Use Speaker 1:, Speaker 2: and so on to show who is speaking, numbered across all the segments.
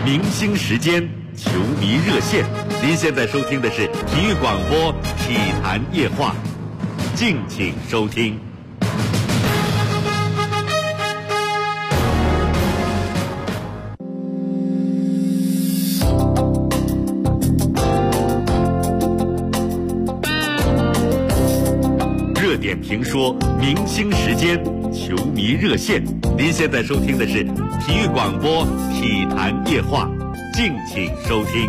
Speaker 1: 明星时间，球迷热线。您现在收听的是体育广播体坛夜话，敬请收听。热点评说，明星时间，球迷热线。您现在收听的是体育广播体坛夜话，敬请收听。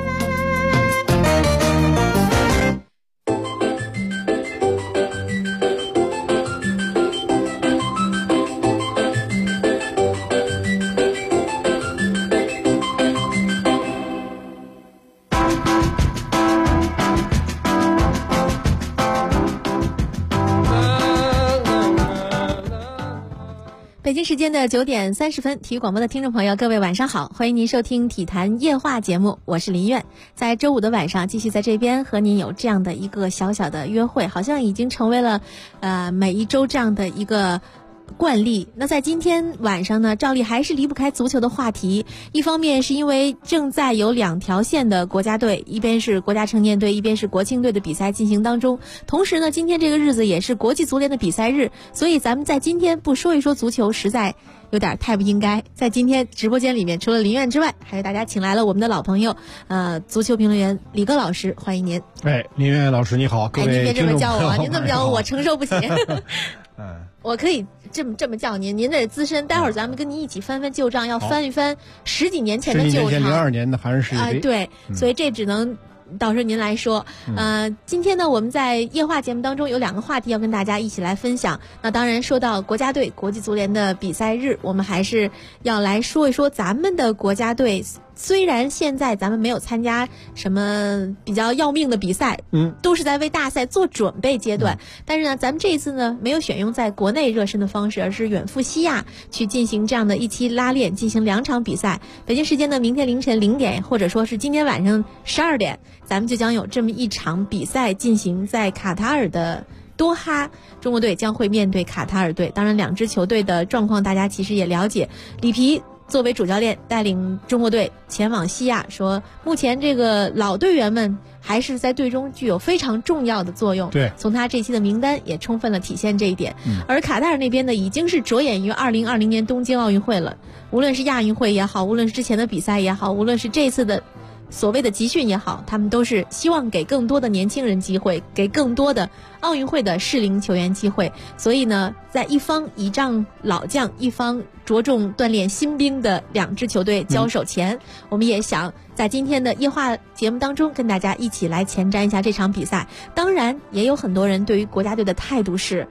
Speaker 2: 北京时间的9点30分，体育广播的听众朋友，各位晚上好，欢迎您收听体坛夜话节目，我是林苑。在周五的晚上，继续在这边和您有这样的一个小小的约会，好像已经成为了每一周这样的一个惯例。那在今天晚上呢，照例还是离不开足球的话题。一方面是因为正在有2条线的国家队，一边是国家成年队，一边是国青队的比赛进行当中。同时呢，今天这个日子也是国际足联的比赛日，所以咱们在今天不说一说足球，实在有点太不应该。在今天直播间里面，除了林苑之外，还为大家请来了我们的老朋友，足球评论员李哥老师，欢迎您。
Speaker 3: 林苑老师你好，各位
Speaker 2: 您别这么叫我，您这么叫我承受不起。我可以这么叫您，您这资深，待会儿咱们跟您一起翻翻旧账，要翻一翻10几年前的旧账。
Speaker 3: 02年的韩日世界杯。
Speaker 2: 对，所以这只能到时候您来说。今天呢，我们在夜话节目当中有2个话题要跟大家一起来分享。那当然说到国家队国际足联的比赛日，我们还是要来说一说咱们的国家队。虽然现在咱们没有参加什么比较要命的比赛，都是在为大赛做准备阶段，但是呢，咱们这一次呢没有选用在国内热身的方式，而是远赴西亚去进行这样的一期拉练，进行2场比赛。北京时间的明天凌晨0点，或者说是今天晚上12点，咱们就将有这么一场比赛进行在卡塔尔的多哈，中国队将会面对卡塔尔队。当然2支球队的状况大家其实也了解，里皮作为主教练带领中国队前往西亚，说目前这个老队员们还是在队中具有非常重要的作用。
Speaker 3: 对，
Speaker 2: 从他这期的名单也充分了体现这一点。而卡塔尔那边呢，已经是着眼于2020年东京奥运会了，无论是亚运会也好，无论是之前的比赛也好，无论是这次的所谓的集训也好，他们都是希望给更多的年轻人机会，给更多的奥运会的适龄球员机会。所以呢，在一方倚仗老将，一方着重锻炼新兵的2支球队交手前，我们也想在今天的夜话节目当中跟大家一起来前瞻一下这场比赛。当然也有很多人对于国家队的态度是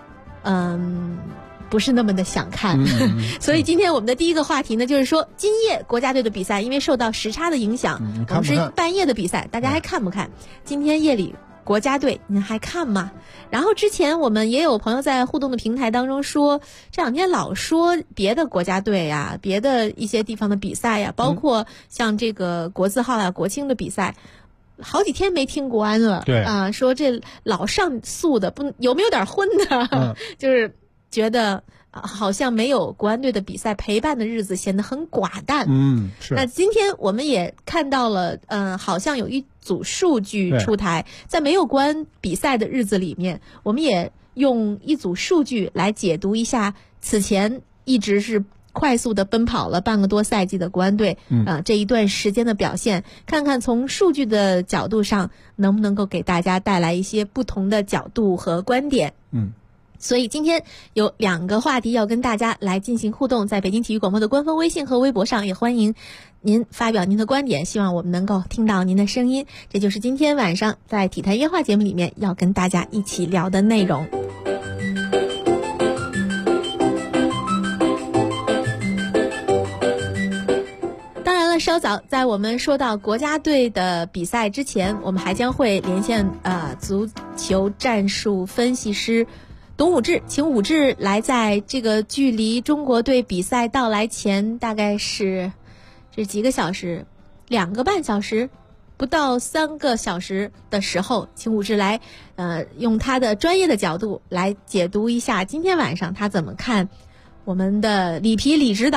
Speaker 2: 不是那么的想看。所以今天我们的第一个话题呢，就是说今夜国家队的比赛，因为受到时差的影响，我们是半夜的比赛，大家还看不看？今天夜里国家队您还看吗？然后之前我们也有朋友在互动的平台当中说，这2天老说别的国家队呀，别的一些地方的比赛呀，包括像这个国字号啊、国青的比赛，好几天没听国安了。
Speaker 3: 对
Speaker 2: 说这老上诉的有没有点昏的？就是觉得好像没有国安队的比赛陪伴的日子显得很寡淡。
Speaker 3: 是。
Speaker 2: 那今天我们也看到了，好像有一组数据出台，在没有国安比赛的日子里面，我们也用一组数据来解读一下此前一直是快速的奔跑了半个多赛季的国安队这一段时间的表现，看看从数据的角度上能不能够给大家带来一些不同的角度和观点。所以今天有2个话题要跟大家来进行互动，在北京体育广播的官方微信和微博上也欢迎您发表您的观点，希望我们能够听到您的声音。这就是今天晚上在体坛夜话节目里面要跟大家一起聊的内容。当然了，稍早在我们说到国家队的比赛之前，我们还将会连线足球战术分析师董武志，请武志来在这个距离中国队比赛到来前大概是这几个小时，2个半小时，不到3个小时的时候，请武志来用他的专业的角度来解读一下今天晚上他怎么看我们的里皮李指导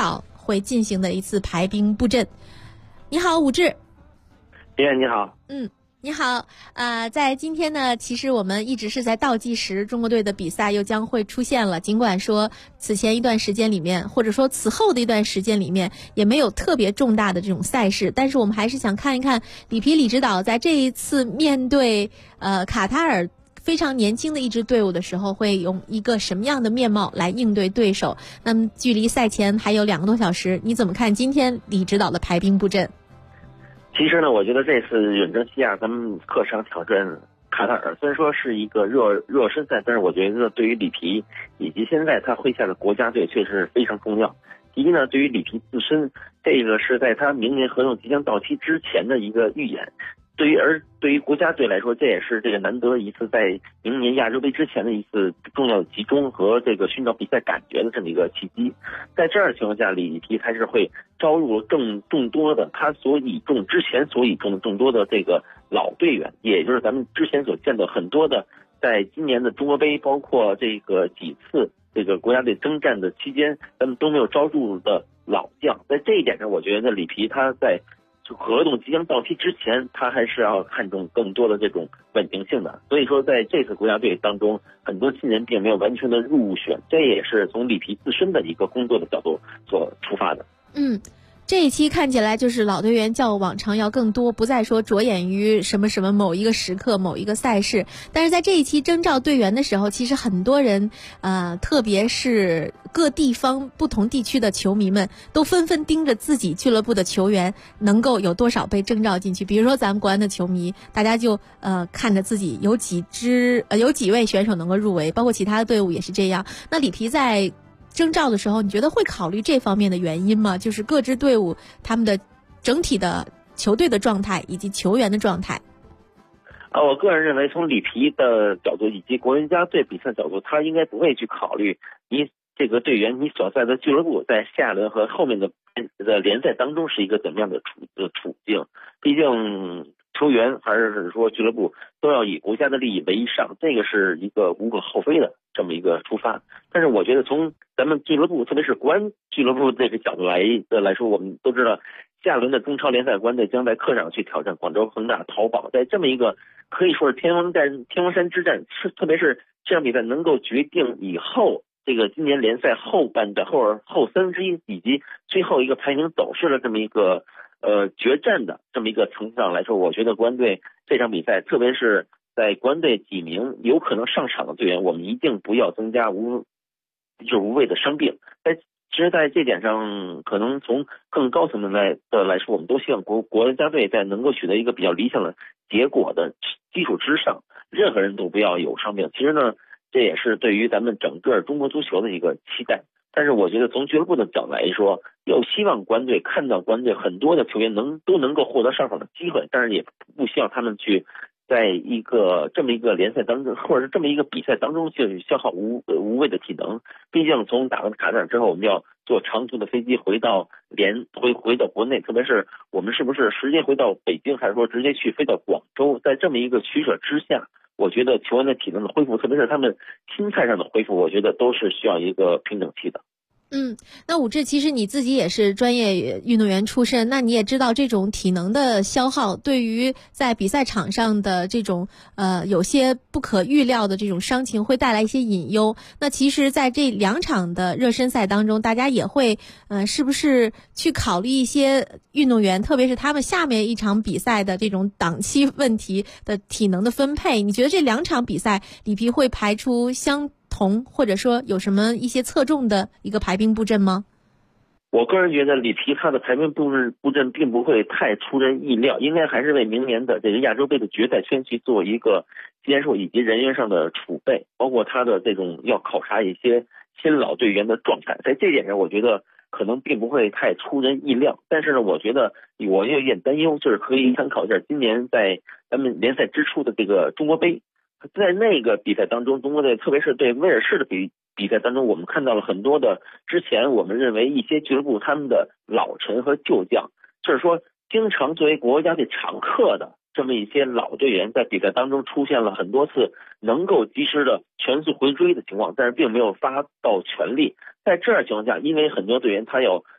Speaker 2: 会进行的一次排兵布阵。你好，武志。
Speaker 4: 你好。
Speaker 2: 你好，在今天呢，其实我们一直是在倒计时，中国队的比赛又将会出现了。尽管说此前一段时间里面，或者说此后的一段时间里面，也没有特别重大的这种赛事，但是我们还是想看一看李指导在这一次面对卡塔尔非常年轻的一支队伍的时候，会用一个什么样的面貌来应对对手。那么距离赛前还有2个多小时，你怎么看今天李指导的排兵布阵？
Speaker 4: 其实呢，我觉得这次远征西亚咱们客场挑战卡塔尔，虽然说是一个热身赛，但是我觉得对于里皮以及现在他麾下的国家队确实非常重要。第一呢，对于里皮自身，这个是在他明年合同即将到期之前的一个预演。对于国家队来说，这也是这个难得一次在明年亚洲杯之前的一次重要的集中和这个寻找比赛感觉的这么一个契机。在这样的情况下，里皮还是会招入更多的他之前所倚重的更多的这个老队员，也就是咱们之前所见的很多的，在今年的中国杯包括这个几次这个国家队征战的期间，咱们都没有招入的老将。在这一点上，我觉得里皮他在合同即将到期之前，他还是要看重更多的这种稳定性的。所以说在这次国家队当中，很多新人并没有完全的入选，这也是从里皮自身的一个工作的角度所出发的。
Speaker 2: 这一期看起来就是老队员较往常要更多，不再说着眼于什么某一个时刻某一个赛事。但是在这一期征召队员的时候，其实很多人特别是各地方不同地区的球迷们都纷纷盯着自己俱乐部的球员能够有多少被征召进去。比如说咱们国安的球迷，大家就看着自己有几位选手能够入围，包括其他的队伍也是这样。那里皮在征召的时候，你觉得会考虑这方面的原因吗？就是各支队伍他们的整体的球队的状态以及球员的状态。
Speaker 4: 我个人认为，从里皮的角度以及国家队比赛角度，他应该不会去考虑你这个队员你所在的俱乐部在下轮和后面的联赛当中是一个怎么样的处境。毕竟球员还是说俱乐部都要以国家的利益为上，这个是一个无可厚非的这么一个出发。但是我觉得从咱们俱乐部，特别是国安俱乐部这个角度来说，我们都知道下轮的中超联赛国安队将在客场去挑战广州恒大淘宝，在这么一个可以说是天王山之战，特别是这场比赛能够决定以后这个今年联赛后半的后三分之一以及最后一个排名走势的这么一个决战的这么一个层次上来说，我觉得国安队这场比赛，特别是在国安队几名有可能上场的队员，我们一定不要增加无谓的伤病。其实在这点上，可能从更高层面来说，我们都希望国家队在能够取得一个比较理想的结果的基础之上，任何人都不要有伤病。其实呢，这也是对于咱们整个中国足球的一个期待。但是我觉得从俱乐部的角度来说，又希望国安队看到国安队很多的球员都能够获得上场的机会，但是也不希望他们去在这么一个联赛当中，或者是这么一个比赛当中去消耗无谓的体能。毕竟从打完卡塔尔之后，我们要坐长途的飞机回到国内，特别是我们是不是直接回到北京，还是说直接飞到广州？在这么一个取舍之下，我觉得球员的体能的恢复，特别是他们心态上的恢复，我觉得都是需要一个平整期的。
Speaker 2: 那武志，其实你自己也是专业运动员出身，那你也知道这种体能的消耗对于在比赛场上的这种有些不可预料的这种伤情会带来一些隐忧。那其实在这2场的热身赛当中，大家也会是不是去考虑一些运动员，特别是他们下面一场比赛的这种档期问题的体能的分配？你觉得这2场比赛里皮会排出相同，或者说有什么一些侧重的一个排兵布阵吗？
Speaker 4: 我个人觉得里皮他的排兵布阵并不会太出人意料，应该还是为明年的这个亚洲杯的决赛圈去做一个人数以及人员上的储备，包括他的这种要考察一些新老队员的状态。在这点上，我觉得可能并不会太出人意料。但是呢，我觉得我有点担忧，就是可以参考一下今年在咱们联赛之初的这个中国杯。在那个比赛当中，中国队特别是对威尔士的比赛当中，我们看到了很多的之前我们认为一些俱乐部他们的老臣和旧将，就是说经常作为国家队常客的这么一些老队员，在比赛当中出现了很多次能够及时的全速回追的情况，但是并没有发到全力。在这样情况下，因为很多队员他有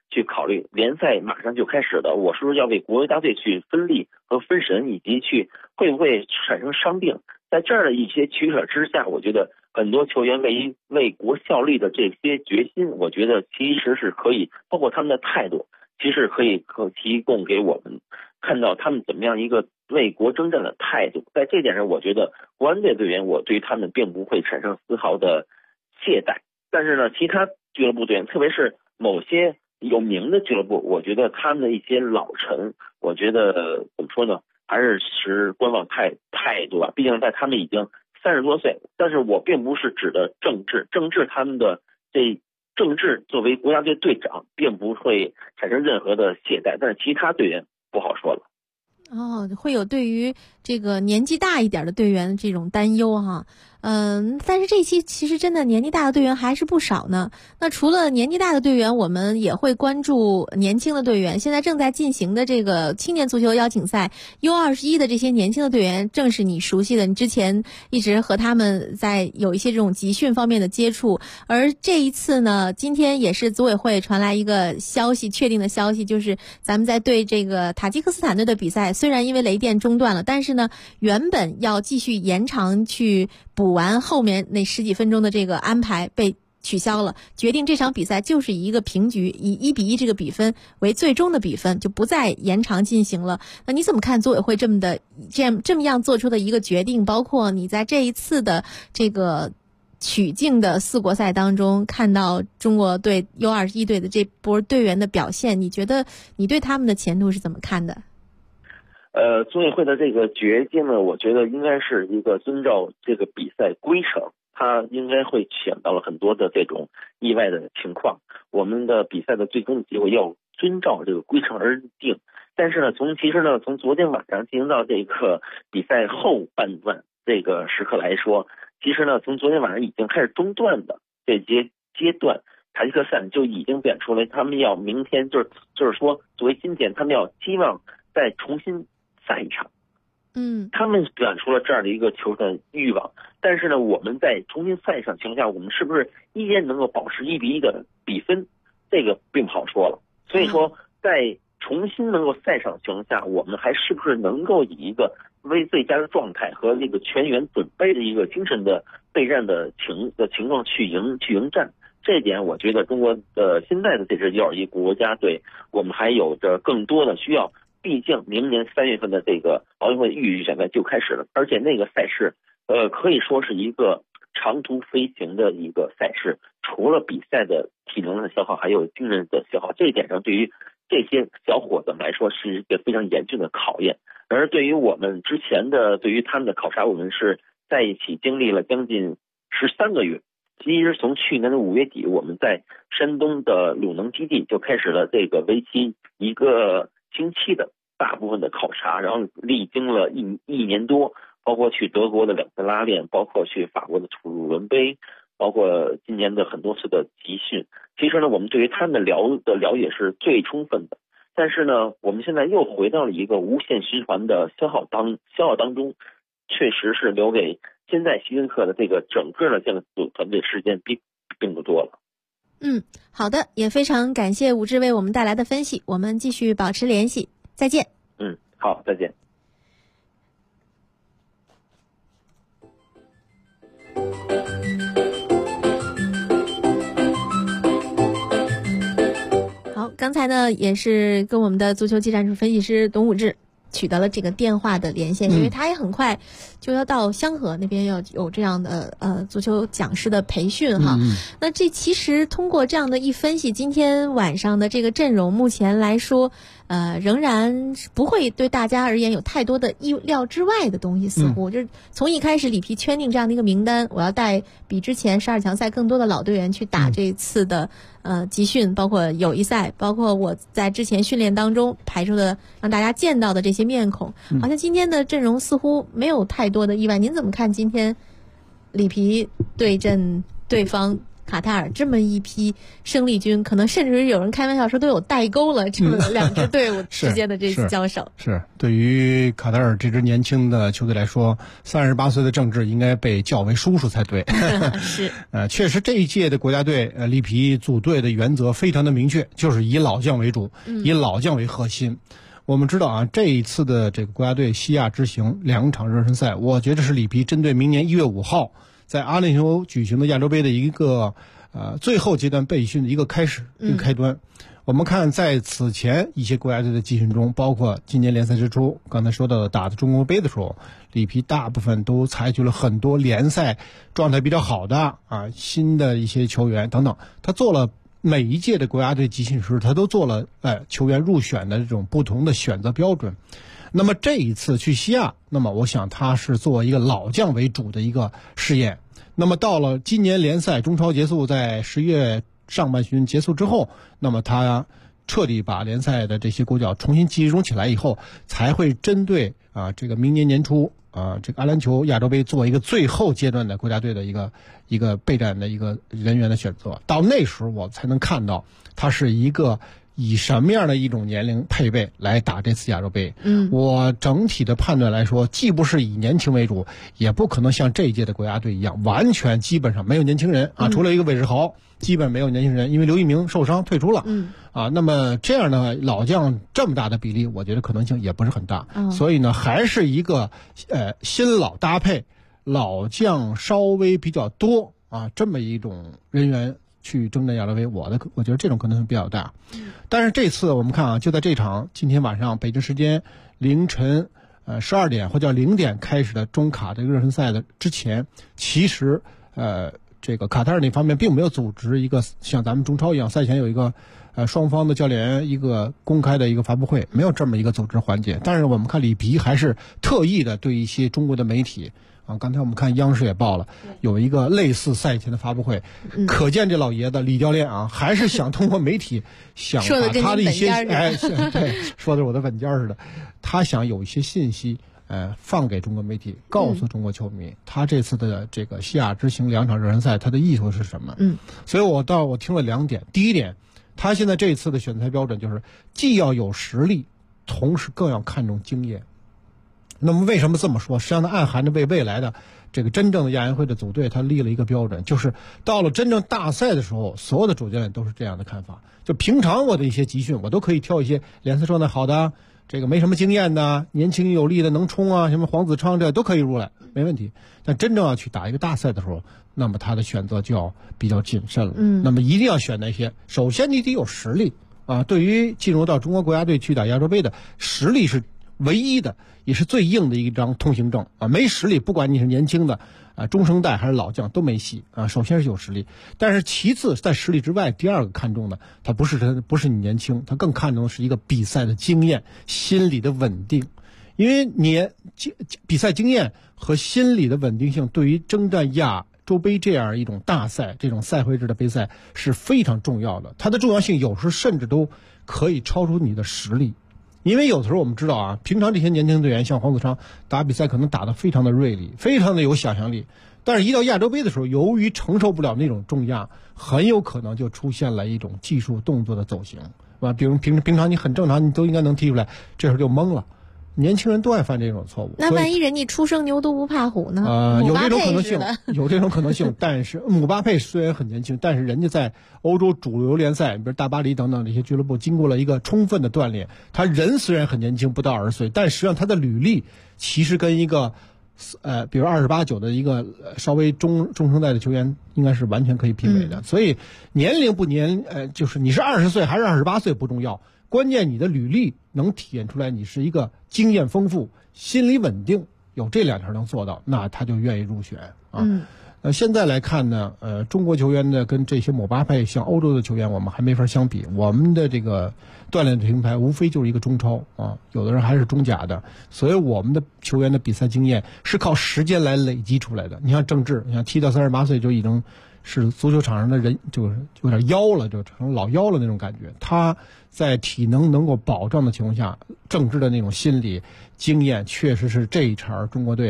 Speaker 4: 去考虑联赛马上就开始的，我是不是要为国家队去分力和分神，以及去会不会产生伤病？在这儿的一些取舍之下，我觉得很多球员为国效力的这些决心，我觉得其实是可以，包括他们的态度，其实可提供给我们看到他们怎么样一个为国征战的态度。在这点上，我觉得国安队队员，我对他们并不会产生丝毫的懈怠。但是呢，其他俱乐部队员，特别是某些有名的俱乐部，我觉得他们的一些老臣，我觉得怎么说呢，还是持观望态度吧。毕竟在他们已经30多岁，但是我并不是指的郑智他们的郑智作为国家队队长，并不会产生任何的懈怠，但是其他队员不好说了。
Speaker 2: 会有对于这个年纪大一点的队员的这种担忧哈。但是这期其实真的年纪大的队员还是不少呢。那除了年纪大的队员，我们也会关注年轻的队员。现在正在进行的这个青年足球邀请赛 U21 的这些年轻的队员，正是你熟悉的，你之前一直和他们在有一些这种集训方面的接触。而这一次呢，今天也是组委会传来一个消息，确定的消息，就是咱们在对这个塔吉克斯坦队的比赛，虽然因为雷电中断了，但是呢，原本要继续延长去补完后面那10几分钟的这个安排被取消了，决定这场比赛就是以一个平局，以1-1这个比分为最终的比分，就不再延长进行了。那你怎么看组委会这么样做出的一个决定？包括你在这一次的这个曲靖的4国赛当中看到中国队 U21 队的这波队员的表现，你觉得你对他们的前途是怎么看的？
Speaker 4: 组委会的这个决定呢，我觉得应该是一个遵照这个比赛规程，他应该会想到了很多的这种意外的情况。我们的比赛的最终结果要遵照这个规程而定。但是呢，从昨天晚上进行到这个比赛后半段这个时刻来说，其实呢，从昨天晚上已经开始中断的这些阶段，塔吉克斯坦就已经表出来，他们要明天就是说，作为今天，他们要希望再重新赛一场。他们表现出了这样的一个求胜欲望。但是呢，我们在重新赛一场情况下，我们是不是依然能够保持1-1的比分，这个并不好说了。所以说，在重新能够赛场情况下，我们还是不是能够以一个为最佳的状态和这个全员准备的一个精神的备战的情况去迎战。这一点我觉得中国的现在的这支U21国家队，我们还有着更多的需要。毕竟明年3月份的这个奥运会预选赛就开始了，而且那个赛事可以说是一个长途飞行的一个赛事，除了比赛的体能的消耗，还有精神的消耗。这一点上对于这些小伙子们来说是一个非常严峻的考验。而对于我们之前的对于他们的考察，我们是在一起经历了将近13个月。其实从去年的5月底，我们在山东的鲁能基地就开始了这个为期1个星期的大部分的考察，然后历经了一年多，包括去德国的2次拉练，包括去法国的土鲁伦杯，包括今年的很多次的集训。其实呢，我们对于他们的了解是最充分的。但是呢，我们现在又回到了一个无限循环的消耗当中，确实是留给现在希区克的这个整个的这个团队时间并不多了。
Speaker 2: 好的，也非常感谢武志为我们带来的分析，我们继续保持联系，再见。
Speaker 4: 好，再见。
Speaker 2: 好，刚才呢也是跟我们的足球技战术分析师董武志取得了这个电话的连线，因为他也很快就要到香河那边要有这样的足球讲师的培训哈。那这其实通过这样的一分析，今天晚上的这个阵容目前来说仍然不会对大家而言有太多的意料之外的东西，似乎就是从一开始里皮圈定这样的一个名单，我要带比之前12强赛更多的老队员去打这次的集训，包括友谊赛，包括我在之前训练当中排出的让大家见到的这些面孔，好像今天的阵容似乎没有太多的意外。您怎么看今天里皮对阵对方卡塔尔这么一批生力军，可能甚至有人开玩笑说都有代沟了，这么两支队伍之间的这次交手。
Speaker 3: 是对于卡塔尔这支年轻的球队来说，38岁的郑智应该被叫为叔叔才对。
Speaker 2: 是，
Speaker 3: 确实这一届的国家队里皮组队的原则非常的明确，就是以老将为主，以老将为核心。我们知道啊，这一次的这个国家队西亚之行2场热身赛，我觉得是里皮针对明年1月5号在阿联酋举行的亚洲杯的一个最后阶段备训的一个开始，一个开端。我们看在此前一些国家队的集训中，包括今年联赛之初刚才说到的打的中国杯的时候，里皮大部分都采取了很多联赛状态比较好的新的一些球员等等，他做了每一届的国家队集训时，他都做了球员入选的这种不同的选择标准。那么这一次去西亚，那么我想他是做一个老将为主的一个试验。那么到了今年联赛中超结束，在11月上半旬结束之后，那么他彻底把联赛的这些国脚重新集中起来以后，才会针对这个明年年初这个阿联酋亚洲杯做一个最后阶段的国家队的一个备战的一个人员的选择。到那时候我才能看到他是一个以什么样的一种年龄配备来打这次亚洲杯。我整体的判断来说，既不是以年轻为主，也不可能像这一届的国家队一样完全基本上没有年轻人除了一个韦世豪基本没有年轻人，因为刘一鸣受伤退出了那么这样的老将这么大的比例，我觉得可能性也不是很大。所以呢，还是一个新老搭配，老将稍微比较多这么一种人员去征战亚洲杯，我觉得这种可能性比较大。但是这次我们看就在这场今天晚上北京时间凌晨12点或者0点开始的中卡这个热身赛的之前，其实这个卡塔尔那方面并没有组织一个像咱们中超一样赛前有一个双方的教练员一个公开的一个发布会，没有这么一个组织环节。但是我们看里皮还是特意的对一些中国的媒体刚才我们看央视也报了有一个类似赛前的发布会，可见这老爷子李教练还是想通过媒体想把他的一些对，说的我的本家似的，他想有一些信息放给中国媒体，告诉中国球迷他这次的这个西亚之行2场热身赛他的意图是什么。所以我听了2点。第一点，他现在这次的选材标准就是既要有实力，同时更要看重经验。那么为什么这么说？实际上它暗含着为未来的这个真正的亚运会的组队他立了一个标准，就是到了真正大赛的时候，所有的主教练都是这样的看法。就平常我的一些集训，我都可以挑一些联赛状态好的，这个没什么经验的，年轻有力的，能冲什么黄子昌这都可以入来，没问题。但真正要去打一个大赛的时候，那么他的选择就要比较谨慎了。那么一定要选那些，首先你得有实力对于进入到中国国家队去打亚洲杯的，实力是唯一的，也是最硬的一张通行证没实力，不管你是年轻的中生代还是老将都没戏首先是有实力，但是其次在实力之外，第二个看重的，他不是你年轻，他更看重的是一个比赛的经验，心理的稳定。因为你比赛经验和心理的稳定性，对于征战亚洲杯这样一种大赛，这种赛会制的杯赛是非常重要的。它的重要性有时甚至都可以超出你的实力。因为有的时候我们知道平常这些年轻队员像黄子昌打比赛可能打得非常的锐利，非常的有想象力，但是一到亚洲杯的时候，由于承受不了那种重压，很有可能就出现了一种技术动作的走形比如平常你很正常，你都应该能踢出来，这时候就懵了。年轻人都爱犯这种错误。
Speaker 2: 那万一人家出生牛犊不怕虎呢？
Speaker 3: 有这种可能性，有这种可能性。但是姆巴佩虽然很年轻，但是人家在欧洲主流联赛，比如大巴黎等等这些俱乐部，经过了一个充分的锻炼。他人虽然很年轻，不到20岁，但实际上他的履历其实跟一个比如28、9的一个稍微中生代的球员应该是完全可以媲美的。所以年龄不就是你是20岁还是28岁不重要。关键你的履历能体现出来你是一个经验丰富、心理稳定，有这2条能做到，那他就愿意入选现在来看呢，中国球员呢跟这些姆巴佩像欧洲的球员我们还没法相比。我们的这个锻炼的平台无非就是一个中超有的人还是中甲的，所以我们的球员的比赛经验是靠时间来累积出来的。你像郑智，你看踢到38岁就已经是足球场上的人，就是有点妖了，就成老妖了那种感觉。他在体能能够保障的情况下，郑智的那种心理经验确实是这一茬中国队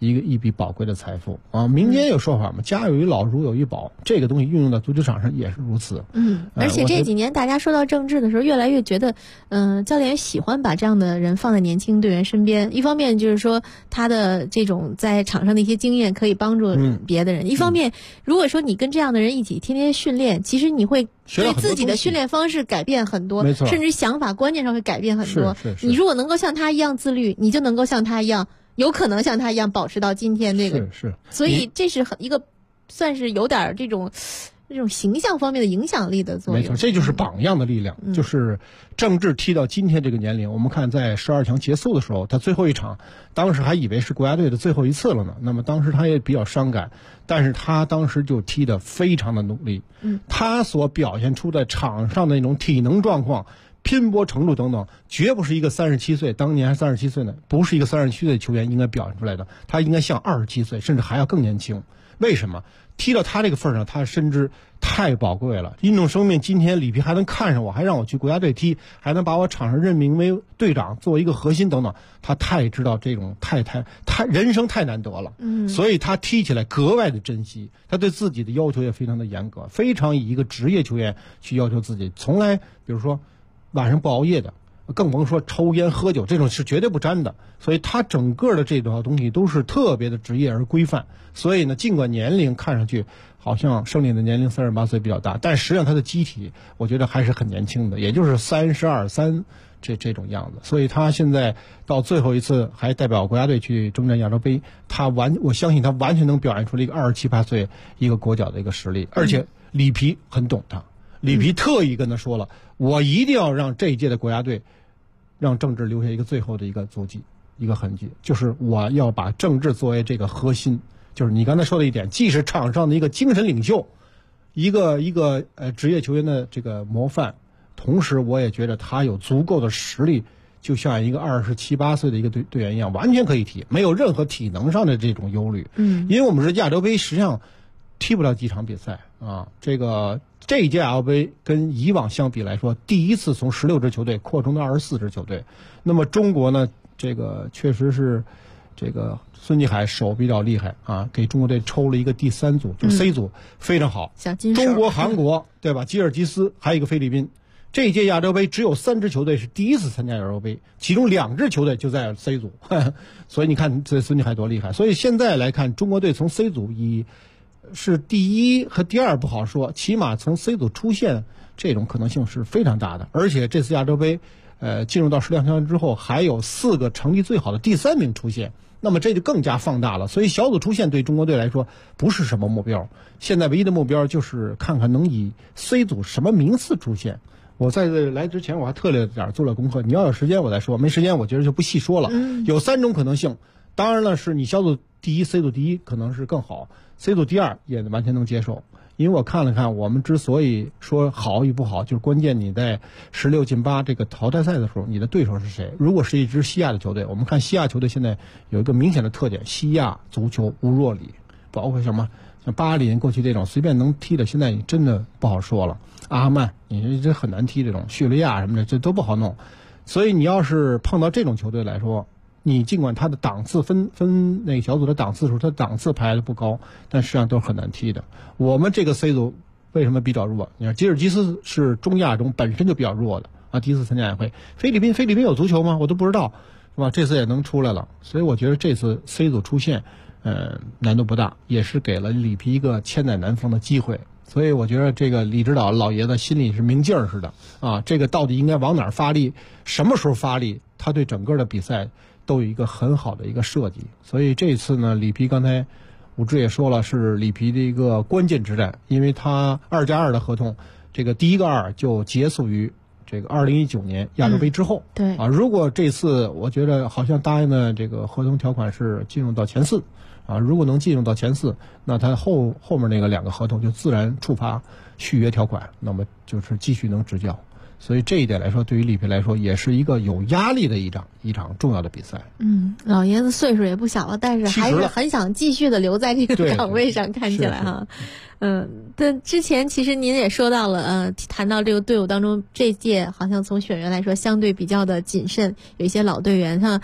Speaker 3: 一笔宝贵的财富啊！民间有说法嘛，家有一老如有一宝，这个东西运用到足球场上也是如此。
Speaker 2: 而且这几年大家说到政治的时候，越来越觉得，教练喜欢把这样的人放在年轻队员身边。一方面就是说他的这种在场上的一些经验可以帮助别的人；一方面，如果说你跟这样的人一起天天训练，其实你会对自己的训练方式改变很多，甚至想法观念上会改变很多。你如果能够像他一样自律，你就能够像他一样。有可能像他一样保持到今天这个，
Speaker 3: 是，
Speaker 2: 所以这是一个算是有点这种形象方面的影响力的作用。
Speaker 3: 没错，这就是榜样的力量。就是郑智踢到今天这个年龄，我们看在12强结束的时候，他最后一场，当时还以为是国家队的最后一次了呢。那么当时他也比较伤感，但是他当时就踢得非常的努力。他所表现出在场上的那种体能状况。拼搏程度等等，绝不是一个37岁，当年还37岁呢，不是一个37岁球员应该表现出来的，他应该像27岁，甚至还要更年轻。为什么？踢到他这个份上，他深知太宝贵了。运动生命，今天里皮还能看上我，还让我去国家队踢，还能把我场上任命为队长，作为一个核心等等，他太知道这种太人生太难得了。所以他踢起来格外的珍惜，他对自己的要求也非常的严格，非常以一个职业球员去要求自己，从来比如说晚上不熬夜的，更甭说抽烟喝酒，这种是绝对不沾的。所以他整个的这套东西都是特别的职业而规范。所以呢，尽管年龄看上去好像胜利的年龄38岁比较大，但实际上他的机体我觉得还是很年轻的，也就是32、3这种样子。所以他现在到最后一次还代表国家队去征战亚洲杯，我相信他完全能表现出了一个27、28岁一个国脚的一个实力。而且里皮很懂他，里皮特意跟他说了，我一定要让这一届的国家队让郑智留下一个最后的一个足迹，一个痕迹，就是我要把郑智作为这个核心，就是你刚才说的一点，既是场上的一个精神领袖，一个职业球员的这个模范，同时我也觉得他有足够的实力，就像一个27、28岁的一个队员一样，完全可以踢，没有任何体能上的这种忧虑。因为我们是亚洲杯，实际上踢不了几场比赛啊。这一届亚洲杯跟以往相比来说，第一次从16支球队扩充到24支球队。那么中国呢，这个确实是这个孙继海手比较厉害啊，给中国队抽了一个第3组，就 C 组，非常好。
Speaker 2: 小金手，
Speaker 3: 中国、韩国对吧？吉尔吉斯还有一个菲律宾。这一届亚洲杯只有3支球队是第一次参加亚洲杯，其中2支球队就在 C 组，所以你看这孙继海多厉害。所以现在来看，中国队从 C 组是第1和第2不好说，起码从 C 组出现这种可能性是非常大的。而且这次亚洲杯进入到16强之后，还有4个成绩最好的第3名出现，那么这就更加放大了。所以小组出线对中国队来说不是什么目标，现在唯一的目标就是看看能以 C 组什么名次出现。我在这来之前我还特了点做了功课，你要有时间我再说，没时间我觉得就不细说了。有3种可能性，当然了，是你小组第1 C 组第1可能是更好， C 组第2也完全能接受。因为我看了看，我们之所以说好与不好，就是关键你在16进8这个淘汰赛的时候，你的对手是谁。如果是一支西亚的球队，我们看西亚球队现在有一个明显的特点，西亚足球无弱旅，包括什么像巴林过去这种随便能踢的，现在真的不好说了。阿曼你这很难踢，这种叙利亚什么的这都不好弄。所以你要是碰到这种球队来说，你尽管他的档次分那个小组的档次的时候，他档次排的不高，但实际上都是很难踢的。我们这个 C 组为什么比较弱？你看吉尔吉斯是中亚中本身就比较弱的啊，第一次参加亚会。菲律宾有足球吗？我都不知道，是吧？这次也能出来了，所以我觉得这次 C 组出现，难度不大，也是给了里皮一个千载难逢的机会。所以我觉得这个李指导老爷子心里是明镜似的啊，这个到底应该往哪儿发力，什么时候发力，他对整个的比赛都有一个很好的一个设计。所以这次呢，里皮刚才武志也说了，是里皮的一个关键之战，因为他2+2的合同，这个第一个2就结束于这个2019年亚洲杯之后。
Speaker 2: 对
Speaker 3: 啊，如果这次我觉得好像答应的这个合同条款是进入到前4啊，如果能进入到前4，那他后面那个2个合同就自然触发续约条款，那么就是继续能执教。所以这一点来说，对于里皮来说也是一个有压力的一场重要的比赛。
Speaker 2: 老爷子岁数也不小了，但是还是很想继续的留在这个岗位上，看起来哈。但之前其实您也说到了，谈到这个队伍当中，这届好像从选员来说相对比较的谨慎，有一些老队员像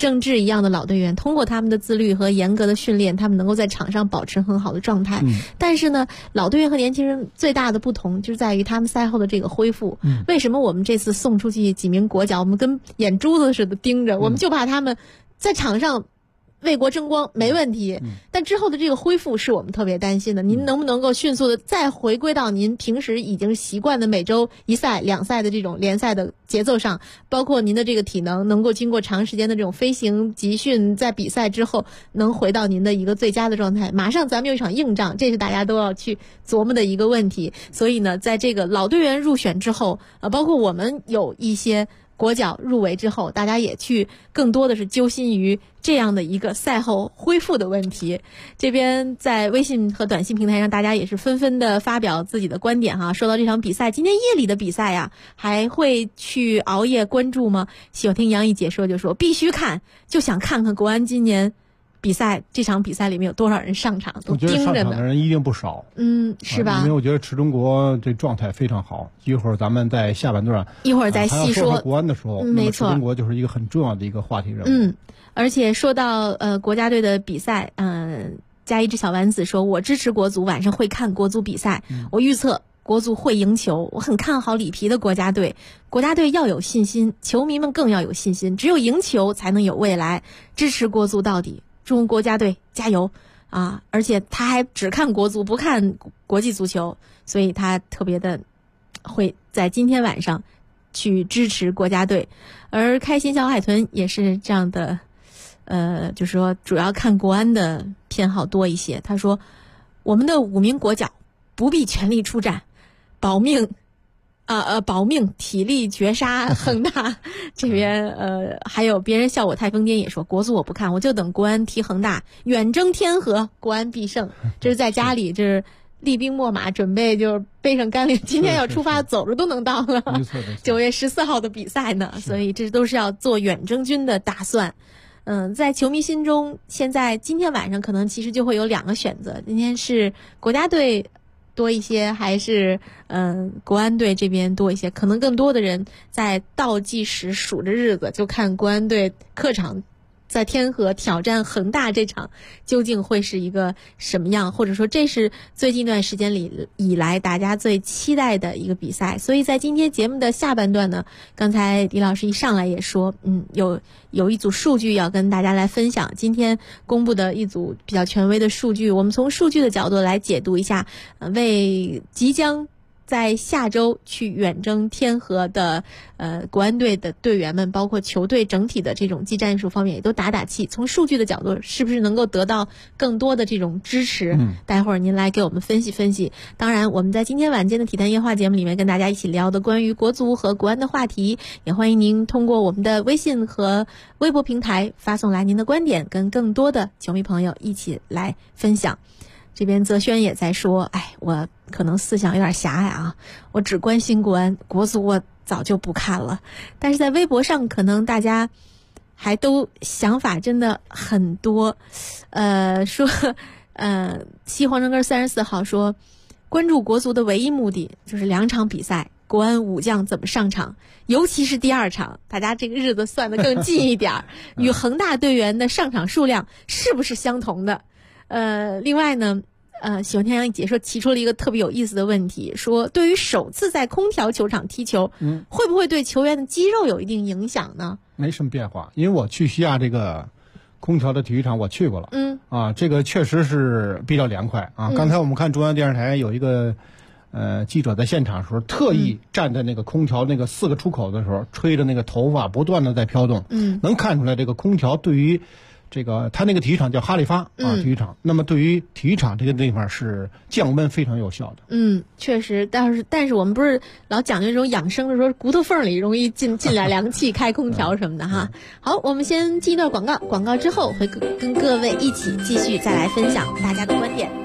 Speaker 2: 郑智一样的老队员，通过他们的自律和严格的训练，他们能够在场上保持很好的状态。但是呢，老队员和年轻人最大的不同就是在于他们赛后的这个恢复。为什么我们这次送出去几名国脚，我们跟眼珠子似的盯着，我们就怕他们在场上为国争光没问题，但之后的这个恢复是我们特别担心的。您能不能够迅速的再回归到您平时已经习惯的每周1赛2赛的这种联赛的节奏上，包括您的这个体能能够经过长时间的这种飞行集训，在比赛之后能回到您的一个最佳的状态。马上咱们有一场硬仗，这是大家都要去琢磨的一个问题。所以呢，在这个老队员入选之后，包括我们有一些国脚入围之后，大家也去更多的是揪心于这样的一个赛后恢复的问题。这边在微信和短信平台上，大家也是纷纷的发表自己的观点哈。说到这场比赛，今天夜里的比赛呀，还会去熬夜关注吗？喜欢听杨毅解说就说必须看，就想看看国安今年比赛这场比赛里面有多少人上场，都盯着呢。
Speaker 3: 我觉得上场的人一定不少，
Speaker 2: 是吧？
Speaker 3: 因为我觉得池中国这状态非常好。一会儿咱们在下半段，
Speaker 2: 一会儿再细说
Speaker 3: 国安的时候，
Speaker 2: 没错，
Speaker 3: 池中国就是一个很重要的一个话题人物。
Speaker 2: 而且说到国家队的比赛，加一只小丸子说，我支持国足，晚上会看国足比赛，我预测国足会赢球，我很看好里皮的国家队。国家队要有信心，球迷们更要有信心，只有赢球才能有未来。支持国足到底，中国国家队加油啊！而且他还只看国足不看国际足球，所以他特别的会在今天晚上去支持国家队。而开心小海豚也是这样的，就是说主要看国安的偏好多一些。他说，我们的5名国脚不必全力出战，保命体力绝杀恒大。这边还有别人笑我太疯癫也说，国足我不看，我就等国安踢恒大，远征天河，国安必胜。这是在家里，这是厉兵秣马，准备就是背上干粮，今天要出发，走着都能到了。9月14号的比赛呢，所以这都是要做远征军的打算。在球迷心中，现在今天晚上可能其实就会有2个选择，今天是国家队多一些，还是国安队这边多一些？可能更多的人在倒计时数着日子，就看国安队客场在天河挑战恒大这场究竟会是一个什么样，或者说这是最近一段时间里以来大家最期待的一个比赛。所以在今天节目的下半段呢，刚才李老师一上来也说，有一组数据要跟大家来分享，今天公布的一组比较权威的数据，我们从数据的角度来解读一下，为即将在下周去远征天河的国安队的队员们，包括球队整体的这种技战术方面也都打打气。从数据的角度，是不是能够得到更多的这种支持？待会儿您来给我们分析分析。当然，我们在今天晚间的体坛夜话节目里面跟大家一起聊的关于国足和国安的话题，也欢迎您通过我们的微信和微博平台发送来您的观点，跟更多的球迷朋友一起来分享。这边泽轩也在说，我可能思想有点狭隘啊，我只关心国安，国足我早就不看了。但是在微博上可能大家还都想法真的很多。说西黄城根34号说，关注国足的唯一目的就是2场比赛，国安武将怎么上场，尤其是第2场，大家这个日子算得更近一点与恒大队员的上场数量是不是相同的？另外呢，喜欢天阳解说提出了一个特别有意思的问题，说对于首次在空调球场踢球，会不会对球员的肌肉有一定影响呢？
Speaker 3: 没什么变化，因为我去西亚这个空调的体育场我去过了，这个确实是比较凉快啊。刚才我们看中央电视台有一个记者在现场的时候，特意站在那个空调那个4个出口的时候，吹着那个头发不断的在飘动，能看出来这个空调对于这个他那个体育场叫哈利发体育场，那么对于体育场这个地方是降温非常有效的。
Speaker 2: 确实，但是我们不是老讲究这种养生的时候，骨头缝里容易进点凉气，开空调什么的哈。好，我们先进一段广告，广告之后会跟各位一起继续再来分享大家的观点。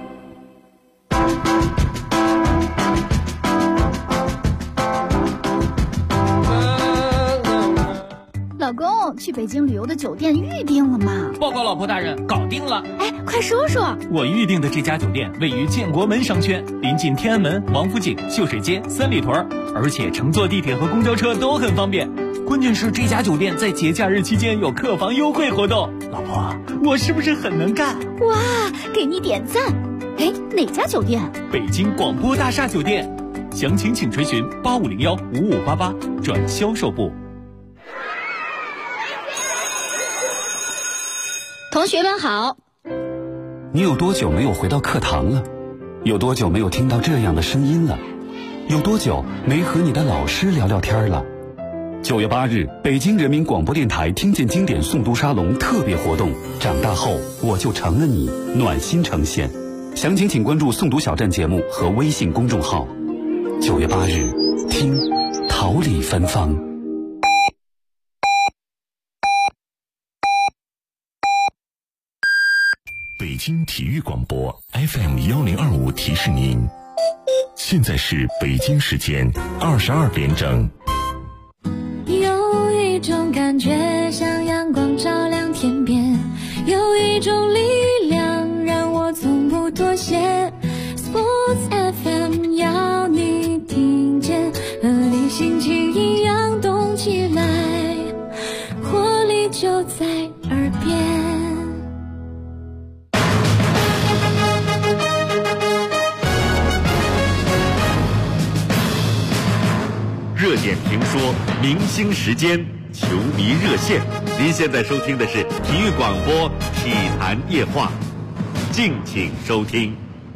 Speaker 5: 老公，去北京旅游的酒店预定了吗？
Speaker 6: 报告老婆大人，搞定了。
Speaker 5: 快说说。
Speaker 6: 我预定的这家酒店位于建国门商圈，临近天安门、王府井、秀水街、三里屯，而且乘坐地铁和公交车都很方便。 关键是这家酒店在节假日期间有客房优惠活动。老婆，我是不是很能干？
Speaker 5: 哇，给你点赞！哎，哪家酒店？
Speaker 6: 北京广播大厦酒店，详情请垂询8501-5588转销售部。
Speaker 5: 同学们好。
Speaker 7: 你有多久没有回到课堂了？有多久没有听到这样的声音了？有多久没和你的老师聊聊天了？9月8日，北京人民广播电台听见经典诵读沙龙特别活动，长大后我就成了你，暖心呈现。详情请关注诵读小站节目和微信公众号。9月8日，听桃李芬芳。
Speaker 8: 北京体育广播 FM1025提示您，现在是北京时间22点整。
Speaker 9: 有一种感觉像阳光照亮天边，有一种力量让我从不妥协。 Sports FM 要你听见，和你心情一样动起来，活力就在耳边。
Speaker 1: 热点评说，明星时间，球迷热线。您现在收听的是体育广播体坛夜话，敬请收听。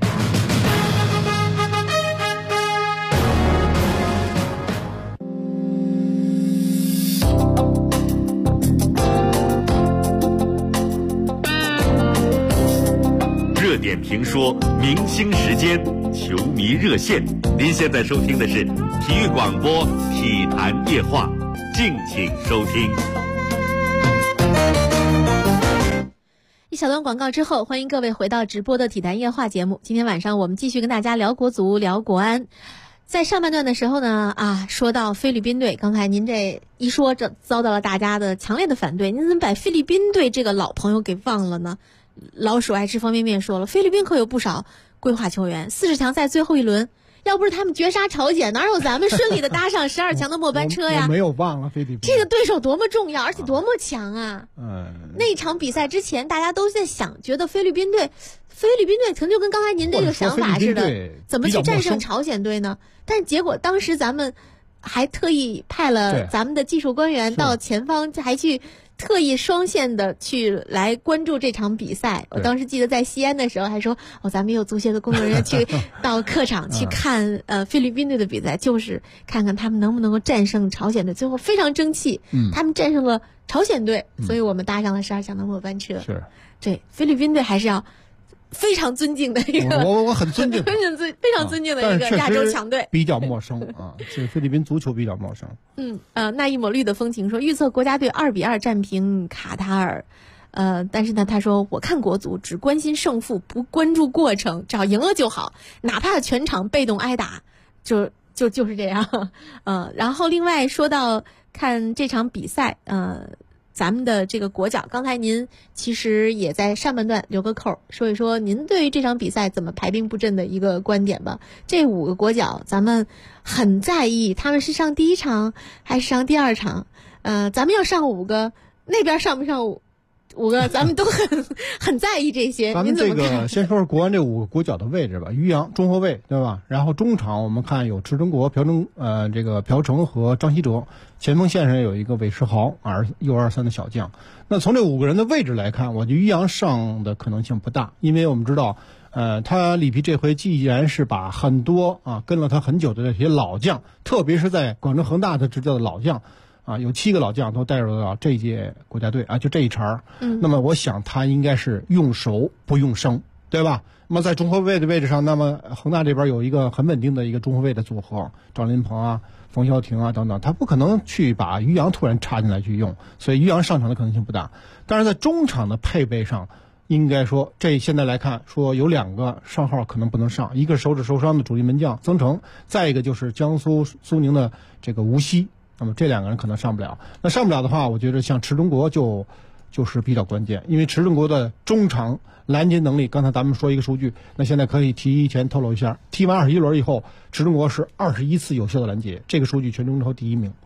Speaker 1: 热点评说，明星时间，球迷热线。您现在收听的是体育广播体坛夜话，敬请收听。
Speaker 2: 一小段广告之后，欢迎各位回到直播的体坛夜话节目。今天晚上我们继续跟大家聊国足，聊国安。在上半段的时候呢，说到菲律宾队，刚才您这一说，这遭到了大家的强烈的反对。您怎么把菲律宾队这个老朋友给忘了呢？老鼠爱吃方便面说了，菲律宾可有不少规划球员，40强赛最后一轮，要不是他们绝杀朝鲜，哪有咱们顺利的搭上12强的末班车呀？
Speaker 3: 我没有忘了菲律宾
Speaker 2: 这个对手多么重要，而且多么强啊！那场比赛之前，大家都在想，觉得菲律宾队曾经跟刚才您这个想法似的，怎么去战胜朝鲜队呢？但是结果当时咱们还特意派了咱们的技术官员到前方，还去特意双线的去来关注这场比赛。我当时记得在西安的时候还说，咱们也有足协的工作人员去到客场去看菲律宾队的比赛，就是看看他们能不能够战胜朝鲜队。最后非常争气，他们战胜了朝鲜队，所以我们搭上了12强的末班车。
Speaker 3: 是，
Speaker 2: 对菲律宾队还是要非常尊敬的一个，
Speaker 3: 我很尊敬，
Speaker 2: 非常尊敬的一个亚洲强队，
Speaker 3: 比较陌生啊，这菲律宾足球比较陌生。
Speaker 2: 那一抹绿的风情说，预测国家队2-2战平卡塔尔。但是呢，他说我看国足只关心胜负，不关注过程，只要赢了就好，哪怕全场被动挨打，就是这样。然后另外说到看这场比赛，咱们的这个国脚，刚才您其实也在上半段留个扣，说一说您对于这场比赛怎么排兵布阵的一个观点吧。这5个国脚，咱们很在意他们是上第1场还是上第2场。咱们要上5个，那边上不上5个，咱们都很在意这些。
Speaker 3: 咱们这个先说说国安这5个国脚的位置吧。于洋中后卫，对吧？然后中场我们看有池春国、朴成和张稀哲，前锋线上有一个韦世豪，U23的小将。那从这5个人的位置来看，我觉得于洋上的可能性不大，因为我们知道，他里皮这回既然是把很多跟了他很久的这些老将，特别是在广州恒大他执教的老将。有7个老将都带入到这一届国家队就这一茬。那么我想他应该是用熟不用生，对吧？那么在中后卫的位置上，那么恒大这边有一个很稳定的一个中后卫的组合，赵林鹏冯潇霆等等，他不可能去把于洋突然插进来去用，所以于洋上场的可能性不大。但是在中场的配备上，应该说这现在来看，说有2个上号可能不能上，一个是手指受伤的主力门将曾诚，再一个就是江苏苏宁的这个吴曦。那么这2个人可能上不了，那上不了的话，我觉得像池春国就是比较关键，因为池春国的中场拦截能力，刚才咱们说一个数据，那现在可以提前透露一下，踢完21轮以后，池春国是21次有效的拦截，这个数据全中超第1名。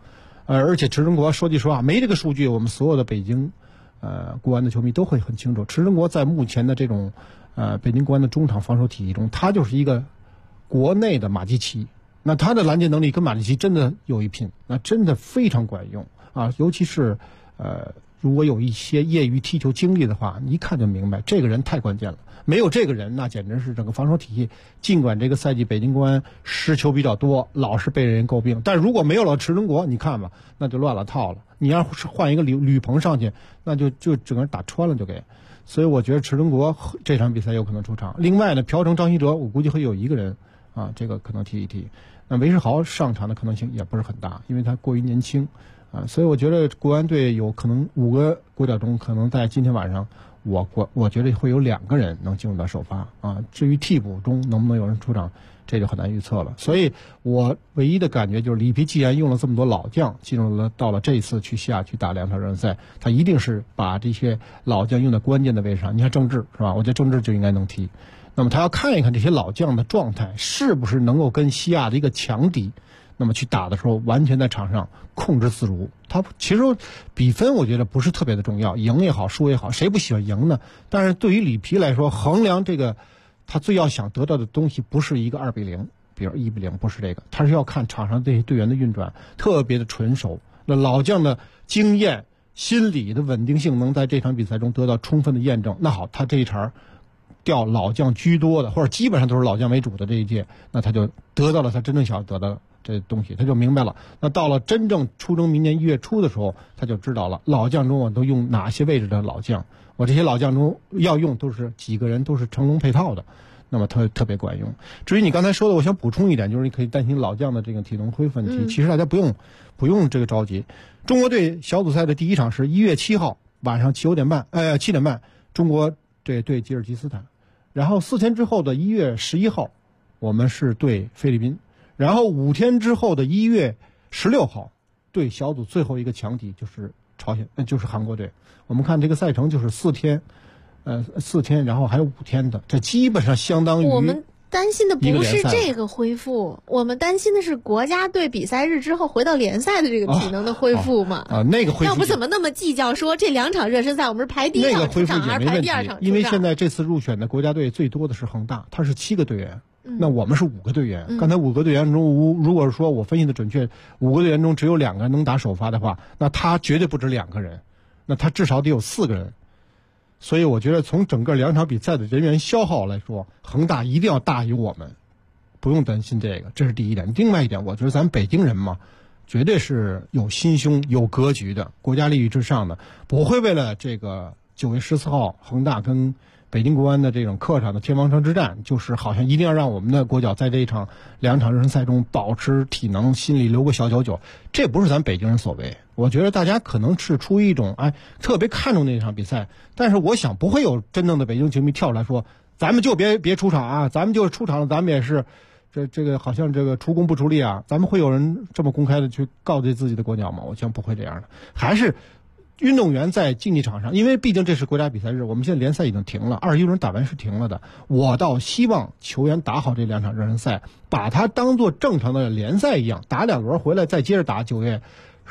Speaker 3: 而且池中国说句实话，没这个数据，我们所有的北京国安的球迷都会很清楚，池中国在目前的这种北京国安的中场防守体系中，他就是一个国内的马基奇。那他的拦截能力跟马基奇真的有一拼，那真的非常管用啊！尤其是如果有一些业余踢球经历的话，你一看就明白，这个人太关键了。没有这个人，那简直是整个防守体系。尽管这个赛季北京国安失球比较多，老是被人诟病，但如果没有了池中国，你看吧，那就乱了套了。你要是换一个吕鹏上去，那就整个人打穿了就给。所以我觉得池中国这场比赛有可能出场。另外呢，朴成、张稀哲，我估计会有一个人啊，这个可能踢一踢。那韦世豪上场的可能性也不是很大，因为他过于年轻啊。所以我觉得国安队有可能5个国脚中，可能在今天晚上。我觉得会有2个人能进入到首发啊，至于替补中能不能有人出场，这就很难预测了。所以我唯一的感觉就是里皮既然用了这么多老将，到了这一次去西亚去打2场热身赛，他一定是把这些老将用在关键的位置上。你看郑智是吧？我觉得郑智就应该能踢。那么他要看一看这些老将的状态是不是能够跟西亚的一个强敌，那么去打的时候完全在场上控制自如。他其实比分我觉得不是特别的重要，赢也好输也好，谁不喜欢赢呢？但是对于里皮来说，衡量这个他最要想得到的东西不是一个2-0，比如1-0，不是这个，他是要看场上这些队员的运转特别的纯熟，那老将的经验心理的稳定性能在这场比赛中得到充分的验证。那好，他这一场调老将居多的，或者基本上都是老将为主的这一届，那他就得到了他真正想要得到的这东西，他就明白了。那到了真正出征明年1月初的时候，他就知道了老将中我都用哪些位置的老将，我这些老将中要用都是几个人都是成龙配套的，那么特别管用。至于你刚才说的，我想补充一点，就是你可以担心老将的这个体能恢复问题，其实大家不用这个着急。中国队小组赛的第一场是1月7号晚上7点半，中国队对吉尔吉斯坦，然后4天之后的1月11号，我们是对菲律宾。然后5天之后的1月16号，对小组最后一个强敌就是朝鲜，就是韩国队。我们看这个赛程就是4天，然后还有5天的，这基本上相当于
Speaker 2: 我们担心的不是这个恢复，我们担心的是国家队比赛日之后回到联赛的这个体能的恢复嘛。
Speaker 3: 那个恢复
Speaker 2: 要不怎么那么计较说这2场热身赛我们是排第一场出场还是排第2场出场？
Speaker 3: 因为现在这次入选的国家队最多的是恒大，他是7个队员。那我们是5个队员，刚才5个队员中，如果说我分析的准确，5个队员中只有2个人能打首发的话，那他绝对不止2个人，那他至少得有4个人。所以我觉得从整个2场比赛的人员消耗来说，恒大一定要大于我们，不用担心这个，这是第一点。另外一点，我觉得咱北京人嘛，绝对是有心胸、有格局的，国家利益至上的，不会为了这个9月14号恒大跟北京国安的这种客场的天王城之战，就是好像一定要让我们的国脚在这2场热身赛中保持体能，心里留个小九九，这不是咱北京人所为。我觉得大家可能是出于一种特别看重那场比赛，但是我想不会有真正的北京球迷跳出来说，咱们就别出场啊，咱们就是出场了，咱们也是这个好像这个出工不出力啊，咱们会有人这么公开的去告诫自己的国脚吗？我想不会这样的，还是运动员在竞技场上，因为毕竟这是国家比赛日，我们现在联赛已经停了，21轮打完是停了的。我倒希望球员打好这2场热身赛，把它当做正常的联赛一样，打2轮回来再接着打9月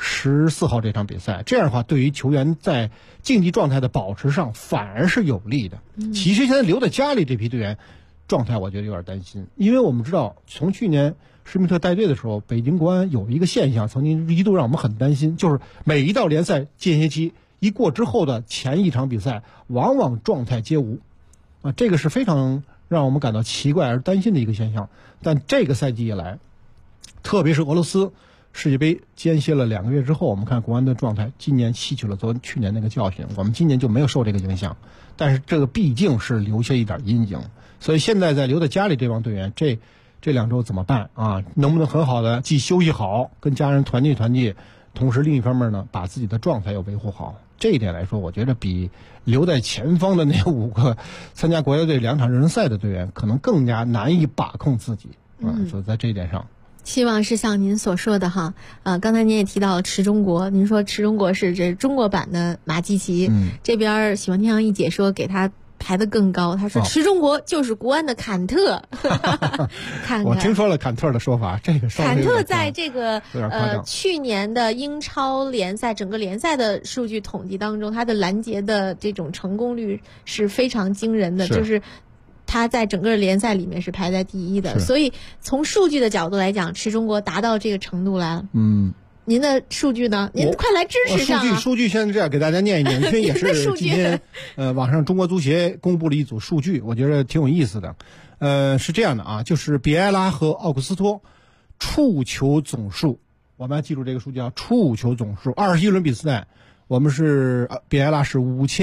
Speaker 3: 14号这场比赛。这样的话，对于球员在竞技状态的保持上反而是有利的。其实现在留在家里这批队员状态，我觉得有点担心，因为我们知道从去年施密特带队的时候，北京国安有一个现象，曾经一度让我们很担心，就是每一道联赛间歇期一过之后的前1场比赛，往往状态皆无，这个是非常让我们感到奇怪而担心的一个现象。但这个赛季以来，特别是俄罗斯世界杯间歇了2个月之后，我们看国安的状态，今年吸取了去年那个教训，我们今年就没有受这个影响，但是这个毕竟是留下一点阴影，所以现在在留在家里这帮队员，这2周怎么办啊？能不能很好的既休息好，跟家人团聚，同时另一方面呢，把自己的状态要维护好。这一点来说，我觉得比留在前方的那5个参加国家队2场热身赛的队员，可能更加难以把控自己。所以在这一点上，
Speaker 2: 希望是像您所说的哈，刚才您也提到池中国，您说池中国是这中国版的马基奇，这边喜欢听上一解说给他排得更高。他说池中国就是国安的坎特。看看
Speaker 3: 我听说了坎特的说法，这个
Speaker 2: 坎特在这个去年的英超联赛整个联赛的数据统计当中，他的拦截的这种成功率是非常惊人的，就是他在整个联赛里面是排在第一的。所以从数据的角度来讲，池中国达到这个程度来了。您的数据呢？您快来支持上啊！
Speaker 3: 数据现在这样给大家念一念，因为也是今天网上中国足协公布了一组数据，我觉得挺有意思的。是这样的啊，就是比埃拉和奥古斯托触球总数，我们要记住这个数据啊，触球总数21轮比赛，我们是比埃拉是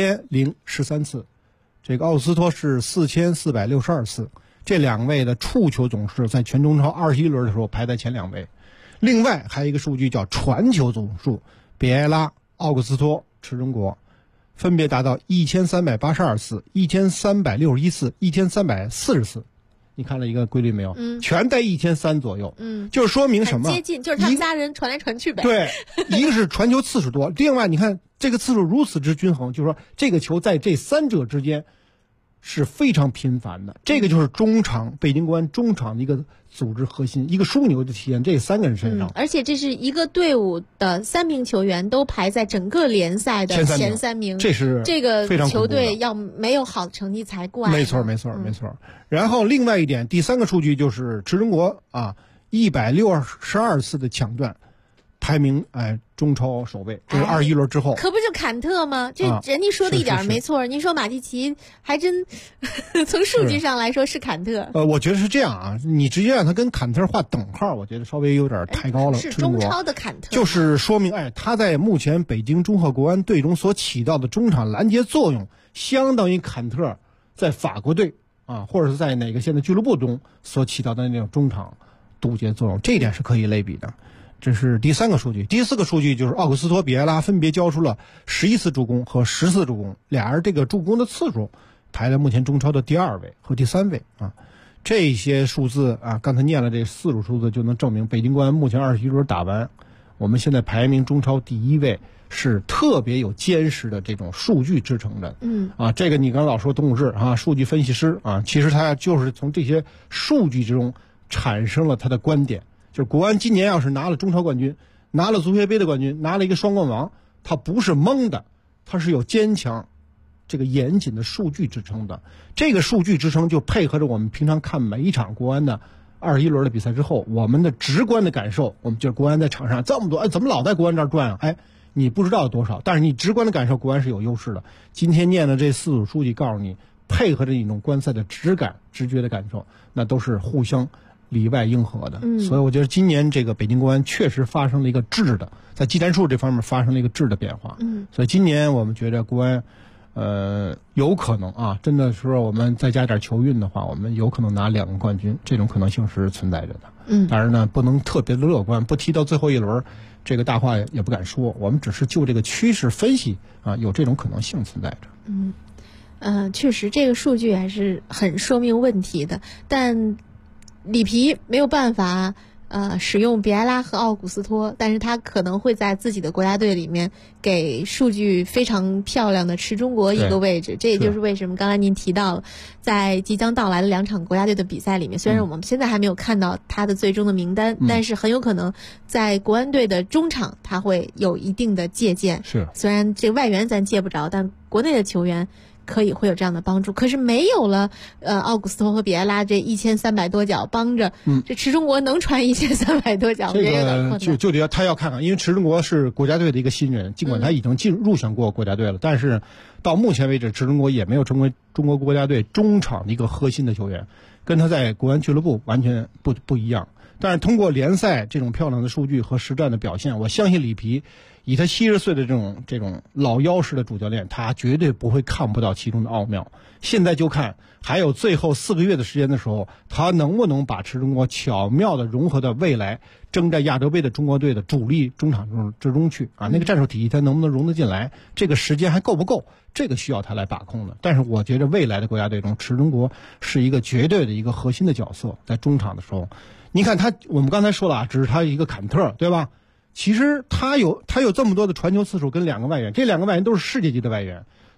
Speaker 3: 5013次，这个奥古斯托是4462次，这两位的触球总数在全中超21轮的时候排在前2位。另外还有一个数据叫传球总数，比埃拉、奥古斯托、池中国分别达到1382次、1361次、1340次。你看了一个规律没有？全在1300左右。就是说明什么？
Speaker 2: 很接近，就是他们家人传来传去呗。
Speaker 3: 对，一个是传球次数多，另外你看这个次数如此之均衡，就是说这个球在这三者之间是非常频繁的。这个就是中场北京国安中场的一个组织核心，一个枢纽的体现这3个人身上。
Speaker 2: 而且这是一个队伍的3名球员都排在整个联赛的前3名，
Speaker 3: 这是
Speaker 2: 这个球队要没有好的成绩才怪。
Speaker 3: 没错。然后另外一点，第3个数据就是池中国啊，162次的抢断，排名中超首位，这是21轮之后。
Speaker 2: 可不就坎特吗？这人家说的一点没错。您说马蒂奇还真从数据上来说是坎特。
Speaker 3: 我觉得是这样啊，你直接让他跟坎特划等号，我觉得稍微有点太高了。
Speaker 2: 是中超的坎特，
Speaker 3: 就是说明他在目前北京中赫国安队中所起到的中场拦截作用，相当于坎特在法国队啊，或者是在哪个现在俱乐部中所起到的那种中场堵截作用，这一点是可以类比的。这是第3个数据。第4个数据就是奥古斯托、比埃拉分别交出了11次助攻和14次助攻，俩人这个助攻的次数排在目前中超的第2位和第3位啊。这些数字啊，刚才念了这4组数字，就能证明北京国安目前21轮打完，我们现在排名中超第1位，是特别有坚实的这种数据支撑的。这个你刚才老说董武志啊，数据分析师啊，其实他就是从这些数据之中产生了他的观点。就是国安今年要是拿了中超冠军，拿了足协杯的冠军，拿了一个双冠王，他不是蒙的，他是有坚强这个严谨的数据支撑的。这个数据支撑就配合着我们平常看每一场国安的21轮的比赛之后，我们的直观的感受，我们觉得国安在场上这么多，怎么老在国安这儿转啊？你不知道有多少，但是你直观的感受国安是有优势的。今天念的这4组数据告诉你，配合着一种观赛的直感、直觉的感受，那都是互相里外应和的。所以我觉得今年这个北京国安确实发生了一个质的，在技战术这方面发生了一个质的变化。所以今年我们觉得国安有可能啊，真的是我们再加点球运的话，我们有可能拿2个冠军，这种可能性是存在着的。当然呢，不能特别的乐观，不提到最后一轮，这个大话也不敢说。我们只是就这个趋势分析啊，有这种可能性存在着。
Speaker 2: 确实这个数据还是很说明问题的，但里皮没有办法使用比埃拉和奥古斯托，但是他可能会在自己的国家队里面给数据非常漂亮的池中国一个位置。这也就是为什么刚才您提到了，在即将到来的2场国家队的比赛里面，虽然我们现在还没有看到他的最终的名单，但是很有可能在国安队的中场他会有一定的借鉴。虽然这外援咱借不着，但国内的球员可以会有这样的帮助。可是没有了奥古斯托和比埃拉这1300多脚帮着，这池中国能传1300多脚，
Speaker 3: 这
Speaker 2: 个
Speaker 3: 就得他要看看，因为池中国是国家队的一个新人，尽管他已经入选过国家队了，但是到目前为止池中国也没有成为中国国家队中场的一个核心的球员，跟他在国安俱乐部完全不一样。但是通过联赛这种漂亮的数据和实战的表现，我相信里皮以他70岁的这种老妖式的主教练，他绝对不会看不到其中的奥妙。现在就看还有最后4个月的时间的时候，他能不能把池中国巧妙的融合到未来征战亚洲杯的中国队的主力中场之中去啊，那个战术体系他能不能融得进来，这个时间还够不够，这个需要他来把控的。但是我觉得未来的国家队中，池中国是一个绝对的一个核心的角色，在中场的时候，你看我们刚才说了啊，只是他一个坎特，对吧？其实他有这么多的传球次数跟2个外援，这2个外援都是世界级的外援，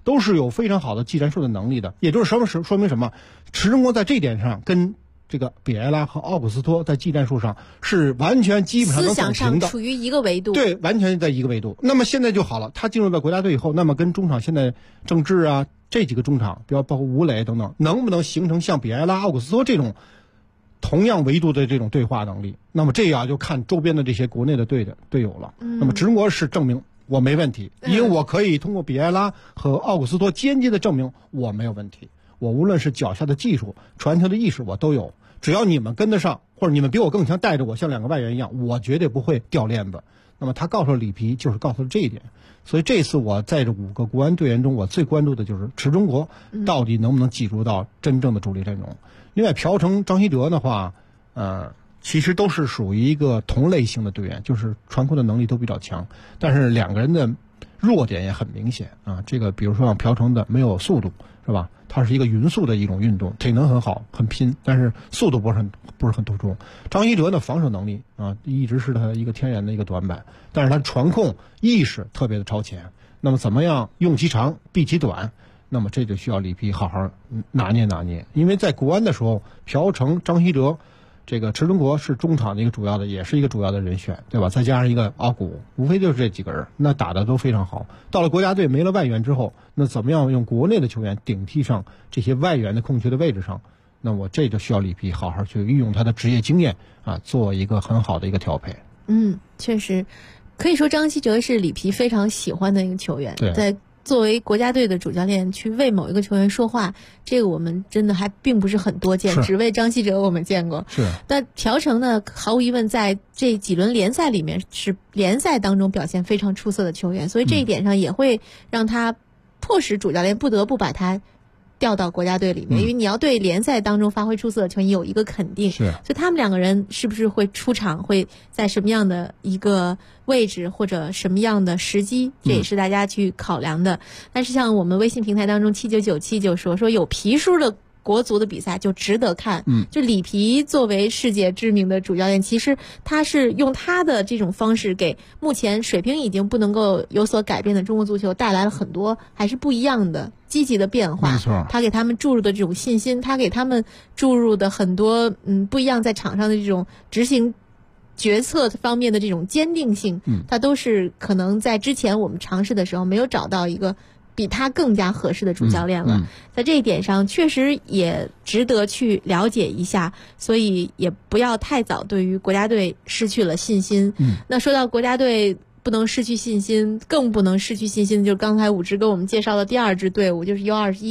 Speaker 3: 都是有非常好的技战术的能力的。也就是说明什么？池中国在这点上跟这个比埃拉和奥古斯托在技战术上是完全基本上都
Speaker 2: 思想
Speaker 3: 等平的，
Speaker 2: 上处于一个维度。
Speaker 3: 对，完全在一个维度。那么现在就好了，他进入到国家队以后，那么跟中场现在郑智啊这几个中场，包括吴磊等等，能不能形成像比埃拉、奥古斯托这种同样维度的这种对话能力？那么这样就看周边的这些国内的队友了。那么池中国是证明我没问题，因为我可以通过比埃拉和奥古斯托间接的证明我没有问题。我无论是脚下的技术、传球的意识，我都有。只要你们跟得上，或者你们比我更强，带着我像两个外援一样，我绝对不会掉链子。那么他告诉了里皮，就是告诉了这一点。所以这次我在这5个国安队员中，我最关注的就是池中国到底能不能挤入到真正的主力阵容。另外，朴成、张稀哲的话，其实都是属于一个同类型的队员，就是传控的能力都比较强，但是两个人的弱点也很明显啊。这个比如说像朴成的没有速度，是吧？它是一个匀速的一种运动，体能很好，很拼，但是速度不是很突出。张稀哲的防守能力啊，一直是他一个天然的一个短板，但是他传控意识特别的超前。那么怎么样用其长避其短？那么这就需要里皮好好拿捏，因为在国安的时候，朴成、张稀哲。这个池中国是中场的一个主要的，也是一个主要的人选，对吧？再加上一个奥古，无非就是这几个人，那打的都非常好。到了国家队没了外援之后，那怎么样用国内的球员顶替上这些外援的空缺的位置上？那我这就需要里皮好好去运用他的职业经验啊，做一个很好的一个调配。
Speaker 2: 确实，可以说张稀哲是里皮非常喜欢的一个球员。
Speaker 3: 对，
Speaker 2: 在作为国家队的主教练去为某一个球员说话，这个我们真的还并不是很多见，只为张稀哲我们见过。
Speaker 3: 是。
Speaker 2: 但朴成呢，毫无疑问在这几轮联赛里面是联赛当中表现非常出色的球员，所以这一点上也会让他迫使主教练不得不把他调到国家队里面，因为你要对联赛当中发挥出色的球员有一个肯定。
Speaker 3: 是。
Speaker 2: 所以他们两个人是不是会出场，会在什么样的一个位置或者什么样的时机，这也是大家去考量的。但是像我们微信平台当中7997就说有皮叔的国足的比赛就值得看。就里皮作为世界知名的主教练，其实他是用他的这种方式给目前水平已经不能够有所改变的中国足球带来了很多还是不一样的积极的变化。
Speaker 3: 没错，
Speaker 2: 他给他们注入的这种信心，他给他们注入的很多不一样在场上的这种执行决策方面的这种坚定性，他都是可能在之前我们尝试的时候没有找到一个比他更加合适的主教练了。在这一点上确实也值得去了解一下，所以也不要太早对于国家队失去了信心。那说到国家队不能失去信心，更不能失去信心，就是刚才武之给我们介绍的第2支队伍，就是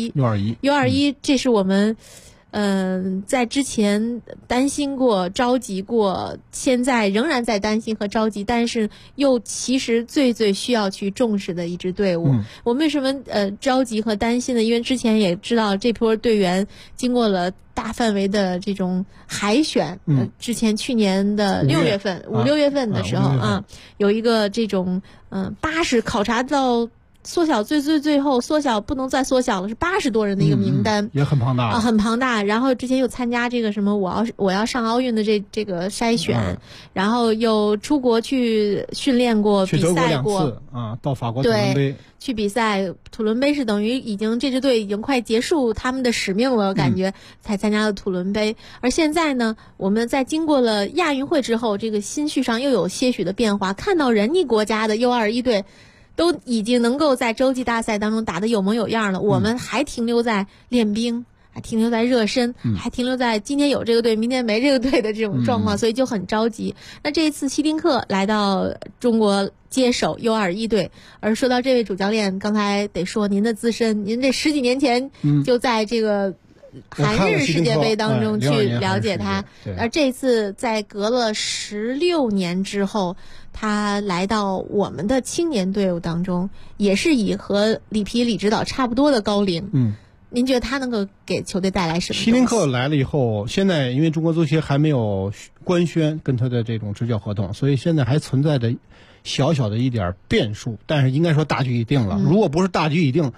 Speaker 2: U21。这是我们在之前担心过、着急过，现在仍然在担心和着急，但是又其实最需要去重视的一支队伍。我们为什么着急和担心呢？因为之前也知道这波队员经过了大范围的这种海选。之前去年的5、6月份的时候有一个这种80考察到缩小最后缩小不能再缩小了，是80多人的一个名单，
Speaker 3: 也很庞大
Speaker 2: 啊，很庞大。然后之前又参加这个什么我要上奥运的这个筛选，然后又出国去训练过、比赛过
Speaker 3: 2次啊，到法国土伦杯
Speaker 2: 去比赛。土伦杯是等于这支队已经快结束他们的使命了，我感觉才参加了土伦杯。而现在呢，我们在经过了亚运会之后，这个心绪上又有些许的变化，看到人家国家的 U21队都已经能够在洲际大赛当中打得有模有样了，我们还停留在练兵，还停留在热身，还停留在今天有这个队明天没这个队的这种状况，所以就很着急。那这一次希丁克来到中国接手 U21队，而说到这位主教练，刚才得说您的资深，您这10几年前就在这个韩日世界杯当中去了解他，而这次在隔了16年之后，他来到我们的青年队伍当中，也是以和里皮李指导差不多的高龄。您觉得他能够给球队带来什么？
Speaker 3: 希林克来了以后，现在因为中国足协还没有官宣跟他的这种执教合同，所以现在还存在着小小的一点变数，但是应该说大局已定了。如果不是大局已定，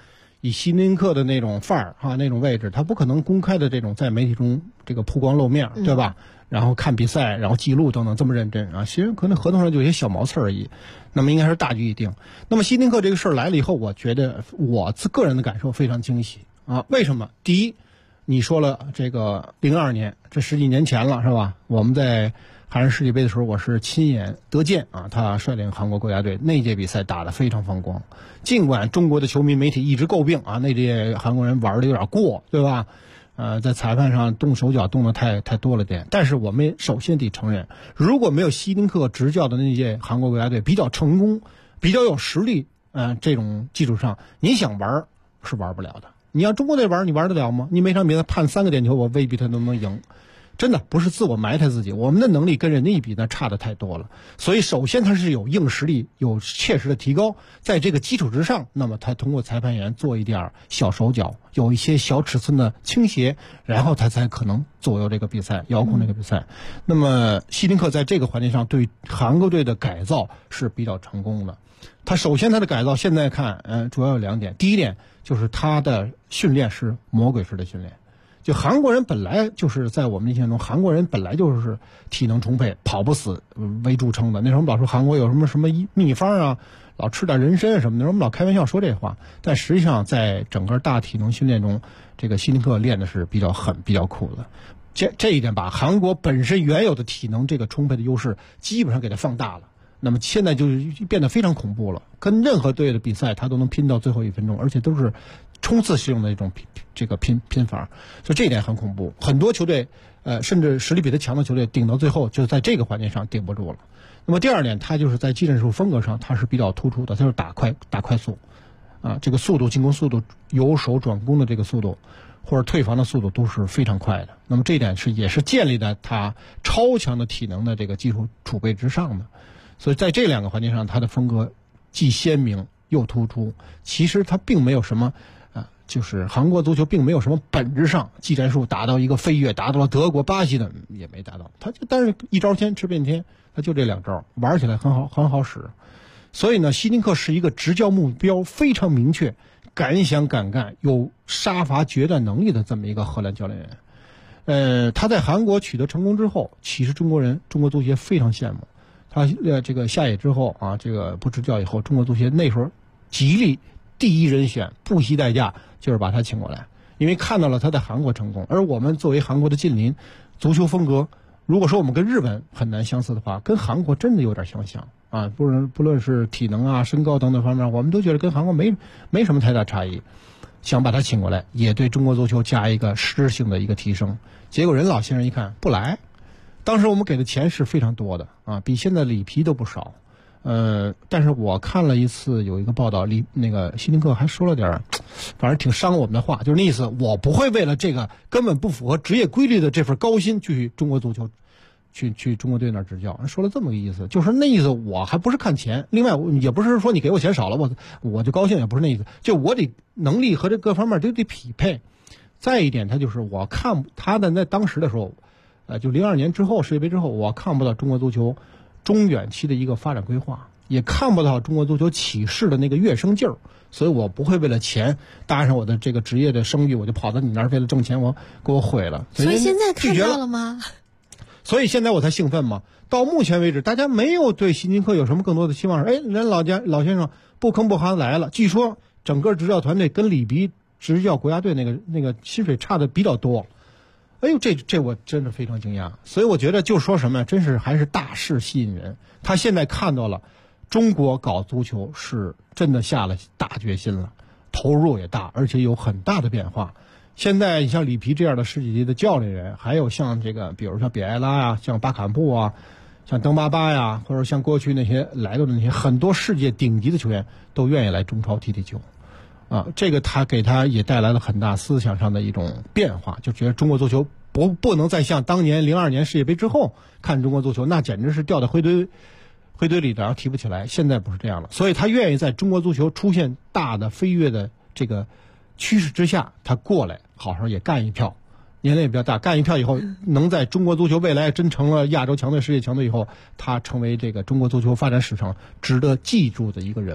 Speaker 3: 以希林克的那种范儿那种位置，他不可能公开的这种在媒体中这个曝光露面，对吧？然后看比赛，然后记录等等这么认真其实可能合同上就有些小毛刺而已。那么应该是大局已定。那么希林克这个事儿来了以后，我觉得我个人的感受非常惊喜为什么？第一，你说了这个02年，这10几年前了是吧？我们在韩日世界杯的时候，我是亲眼得见他率领韩国国家队那届比赛打得非常风光。尽管中国的球迷媒体一直诟病那届韩国人玩的有点过，对吧？在裁判上动手脚动得太多了点，但是我们首先得承认，如果没有希林克执教的那届韩国国家队比较成功、比较有实力，这种基础上，你想玩是玩不了的。你要中国队玩，你玩得了吗？你每场比赛判3个点球，我未必他都能赢。真的不是自我埋汰自己，我们的能力跟人家一比那差的太多了。所以首先他是有硬实力，有切实的提高，在这个基础之上，那么他通过裁判员做一点小手脚，有一些小尺寸的倾斜，然后他才可能左右这个比赛，遥控这个比赛。那么希林克在这个环节上对韩国队的改造是比较成功的。他首先他的改造现在看主要有2点。第一点就是他的训练是魔鬼式的训练。就韩国人本来就是在我们印象中，韩国人本来就是体能充沛、跑不死为著称的。那时候我们老说韩国有什么秘方老吃点人参什么的，我们老开玩笑说这话。但实际上在整个大体能训练中，这个希林克练的是比较狠、比较苦的。这一点把韩国本身原有的体能这个充沛的优势基本上给它放大了。那么现在就变得非常恐怖了，跟任何队的比赛他都能拼到最后1分钟，而且都是冲刺使用的一种拼法，所以这一点很恐怖。很多球队甚至实力比他强的球队顶到最后就在这个环节上顶不住了。那么第2点，他就是在技战术风格上他是比较突出的，他是打快速这个速度、进攻速度、由守转攻的这个速度或者退防的速度都是非常快的。那么这一点也是建立在他超强的体能的这个技术储备之上的。所以在这2个环节上，他的风格既鲜明又突出。其实他并没有什么就是韩国足球并没有什么本质上技战术达到一个飞跃，达到了德国、巴西的也没达到。但是一招鲜吃遍天，他就这2招，玩起来很好使。所以呢，希林克是一个执教目标非常明确、敢想敢干、有杀伐决断能力的这么一个荷兰教练员。他在韩国取得成功之后，其实中国足协非常羡慕。他这个下野之后这个不执教以后，中国足协那时候极力第一人选，不惜代价就是把他请过来，因为看到了他在韩国成功。而我们作为韩国的近邻，足球风格如果说我们跟日本很难相似的话，跟韩国真的有点相像不论是体能身高等等方面，我们都觉得跟韩国没什么太大差异。想把他请过来，也对中国足球加一个实质性的一个提升。结果人老先生一看不来。当时我们给的钱是非常多的比现在里皮都不少。但是我看了一次有一个报道，那个希林克还说了点反正挺伤我们的话，就是那意思，我不会为了这个根本不符合职业规律的这份高薪去中国足球去中国队那儿执教。说了这么个意思，就是那意思我还不是看钱，另外也不是说你给我钱少了我就高兴，也不是那意思，就我得能力和这各方面都得匹配。再一点，他就是我看他的那当时的时候就02年之后世界杯之后，我看不到中国足球中远期的一个发展规划，也看不到中国足球起势的那个跃升劲儿，所以我不会为了钱搭上我的这个职业的声誉，我就跑到你那儿为了挣钱，给我毁了。
Speaker 2: 所以现在看到了吗？
Speaker 3: 所以现在我才兴奋嘛。到目前为止，大家没有对希林克有什么更多的期望。人老先生不吭不哈来了，据说整个执教团队跟里皮执教国家队那个薪水差的比较多。哎呦，这我真的非常惊讶。所以我觉得就说什么真是还是大势吸引人。他现在看到了中国搞足球是真的下了大决心了，投入也大，而且有很大的变化。现在你像里皮这样的世界级的教练员，还有像这个比如像比埃拉像巴坎布像登巴巴或者像过去那些来的那些很多世界顶级的球员都愿意来中超踢球。这个他给他也带来了很大思想上的一种变化，就觉得中国足球不能再像当年02年世界杯之后看中国足球，那简直是掉到灰堆里的，然后提不起来。现在不是这样了，所以他愿意在中国足球出现大的飞跃的这个趋势之下，他过来好好也干一票，年龄也比较大，干一票以后能在中国足球未来真成了亚洲强队、世界强队以后，他成为这个中国足球发展史上值得记住的一个人物。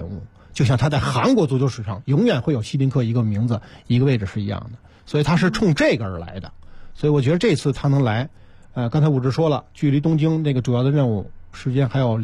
Speaker 3: 就像他在韩国足球史上永远会有希丁克一个名字一个位置是一样的，所以他是冲这个而来的。所以我觉得这次他能来，刚才武志说了，距离东京那个主要的任务时间还有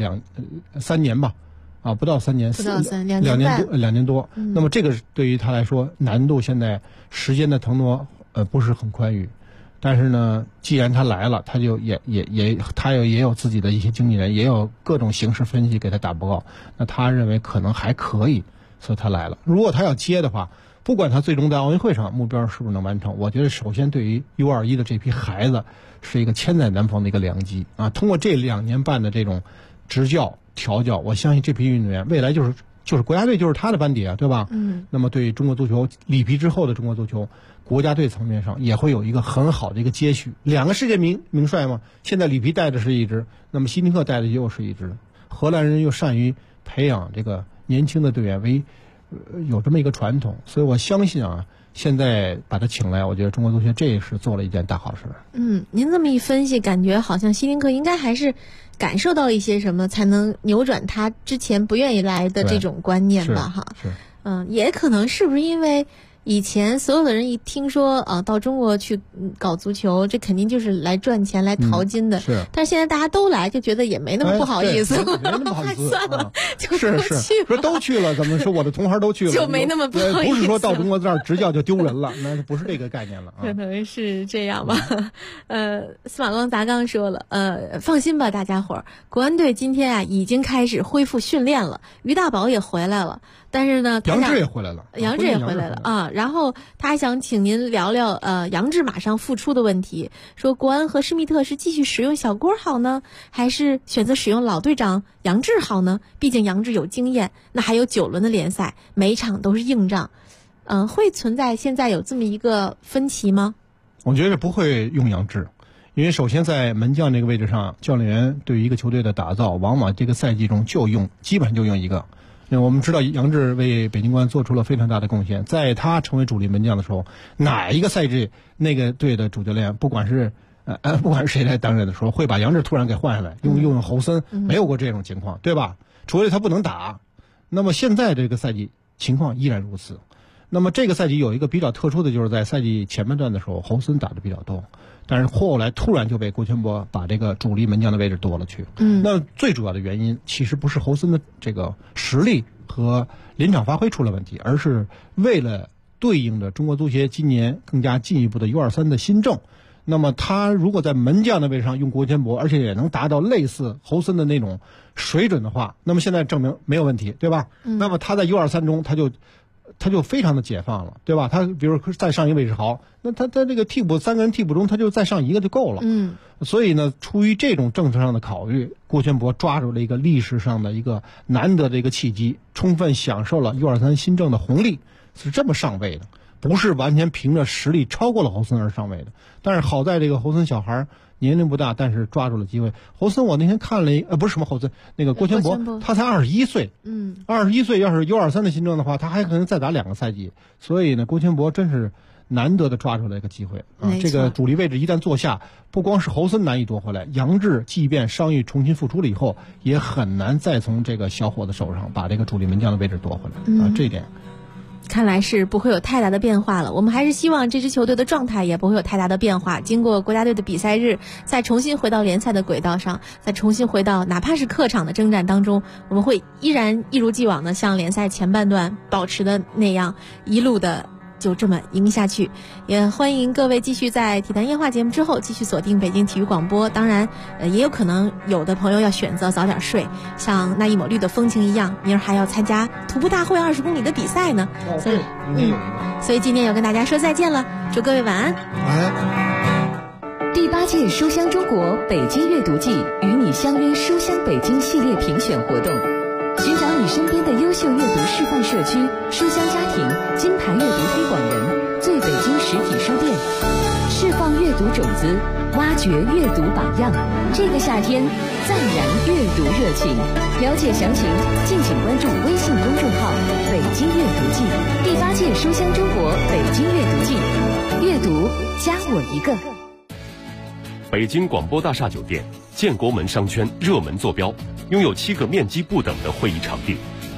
Speaker 3: 3年吧，不到3年，2年多。那么这个对于他来说难度现在时间的腾挪不是很宽裕。但是呢，既然他来了，他就也有自己的一些经纪人，也有各种形势分析给他打报告。那他认为可能还可以，所以他来了。如果他要接的话，不管他最终在奥运会上目标是不是能完成，我觉得首先对于 U21 的这批孩子是一个千载难逢的一个良机啊！通过这2年半的这种执教调教，我相信这批运动员未来就是国家队就是他的班底啊，对吧？那么对于中国足球里皮之后的中国足球，国家队层面上也会有一个很好的一个接续。2个世界名帅嘛，现在里皮带的是一支，那么希丁克带的又是一支。荷兰人又善于培养这个年轻的队员，有这么一个传统，所以我相信啊，现在把他请来，我觉得中国足协这也是做了一件大好事。
Speaker 2: 您这么一分析，感觉好像希丁克应该还是感受到了一些什么，才能扭转他之前不愿意来的这种观念吧？哈，也可能是不是因为以前所有的人一听说到中国去搞足球，这肯定就是来赚钱来淘金的。但是现在大家都来，就觉得也没那么不好意思，
Speaker 3: 没那么不好意思，
Speaker 2: 算了，就都去了。
Speaker 3: 说都去了，怎么说我的同行都去了，
Speaker 2: 就没那么不好意思。
Speaker 3: 不是说到中国这儿执教就丢人了，那不是这个概念了。
Speaker 2: 可能是这样吧。司马光咱刚说了，放心吧，大家伙儿，国安队今天已经开始恢复训练了，于大宝也回来了。但是呢，
Speaker 3: 杨志也回来了，
Speaker 2: 然后他还想请您聊聊杨志马上复出的问题，说国安和施密特是继续使用小郭好呢，还是选择使用老队长杨志好呢？毕竟杨志有经验，那还有9轮的联赛，每一场都是硬仗，会存在现在有这么一个分歧吗？
Speaker 3: 我觉得不会用杨志，因为首先在门将这个位置上，教练员对于一个球队的打造，往往这个赛季中基本上就用一个。我们知道杨志为北京国安做出了非常大的贡献，在他成为主力门将的时候，哪一个赛季那个队的主教练不管是谁来担任的时候，会把杨志突然给换下来，用侯森，没有过这种情况，对吧？除非他不能打。那么现在这个赛季情况依然如此。那么这个赛季有一个比较特殊的，就是在赛季前半段的时候，侯森打的比较多，但是后来突然就被郭全博把这个主力门将的位置夺了去。那最主要的原因其实不是侯森的这个实力和临场发挥出了问题，而是为了对应着中国足协今年更加进一步的 U23 的新政。那么他如果在门将的位置上用郭全博，而且也能达到类似侯森的那种水准的话，那么现在证明没有问题，对吧？那么他在 U23 中他就非常的解放了，对吧？他比如再上一个魏世豪，那他这个3个人替补中，他就再上一个就够了。所以呢，出于这种政策上的考虑，郭全博抓住了一个历史上的一个难得的一个契机，充分享受了 U23 新政的红利，是这么上位的，不是完全凭着实力超过了侯森而上位的。但是好在这个侯森小孩年龄不大，但是抓住了机会。侯森我那天看了不是什么侯森，那个郭全博，他才21岁，21岁要是 U23 的新政的话，他还可能再打2个赛季。所以呢，郭全博真是难得的抓住了一个机会啊！这个主力位置一旦坐下，不光是侯森难以夺回来，杨志即便伤愈重新复出了以后，也很难再从这个小伙子手上把这个主力门将的位置夺回来啊！这一点
Speaker 2: 看来是不会有太大的变化了。我们还是希望这支球队的状态也不会有太大的变化。经过国家队的比赛日，再重新回到联赛的轨道上，再重新回到哪怕是客场的征战当中，我们会依然一如既往的像联赛前半段保持的那样，一路的就这么赢下去。也欢迎各位继续在体坛夜话节目之后继续锁定北京体育广播。当然也有可能有的朋友要选择早点睡，像那一抹绿的风情一样，明儿还要参加徒步大会20公里的比赛呢。所以今天要跟大家说再见了，祝各位晚安。
Speaker 3: 晚安。
Speaker 10: 第8届书香中国北京阅读季与你相约书香北京系列评选活动，寻找你身边的优秀阅读示范社区、书香家庭、金牌阅读推广人、最北京实体书店，释放阅读种子，挖掘阅读榜样。这个夏天，暂燃阅读热情。了解详情，敬请关注微信公众号“北京阅读季”。第8届书香中国北京阅读季，阅读加我一个。
Speaker 6: 北京广播大厦酒店，建国门商圈热门坐标，拥有7个面积不等的会议场地，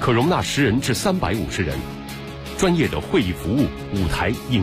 Speaker 11: 可容纳10人至350人。专业的会议服务、舞台、影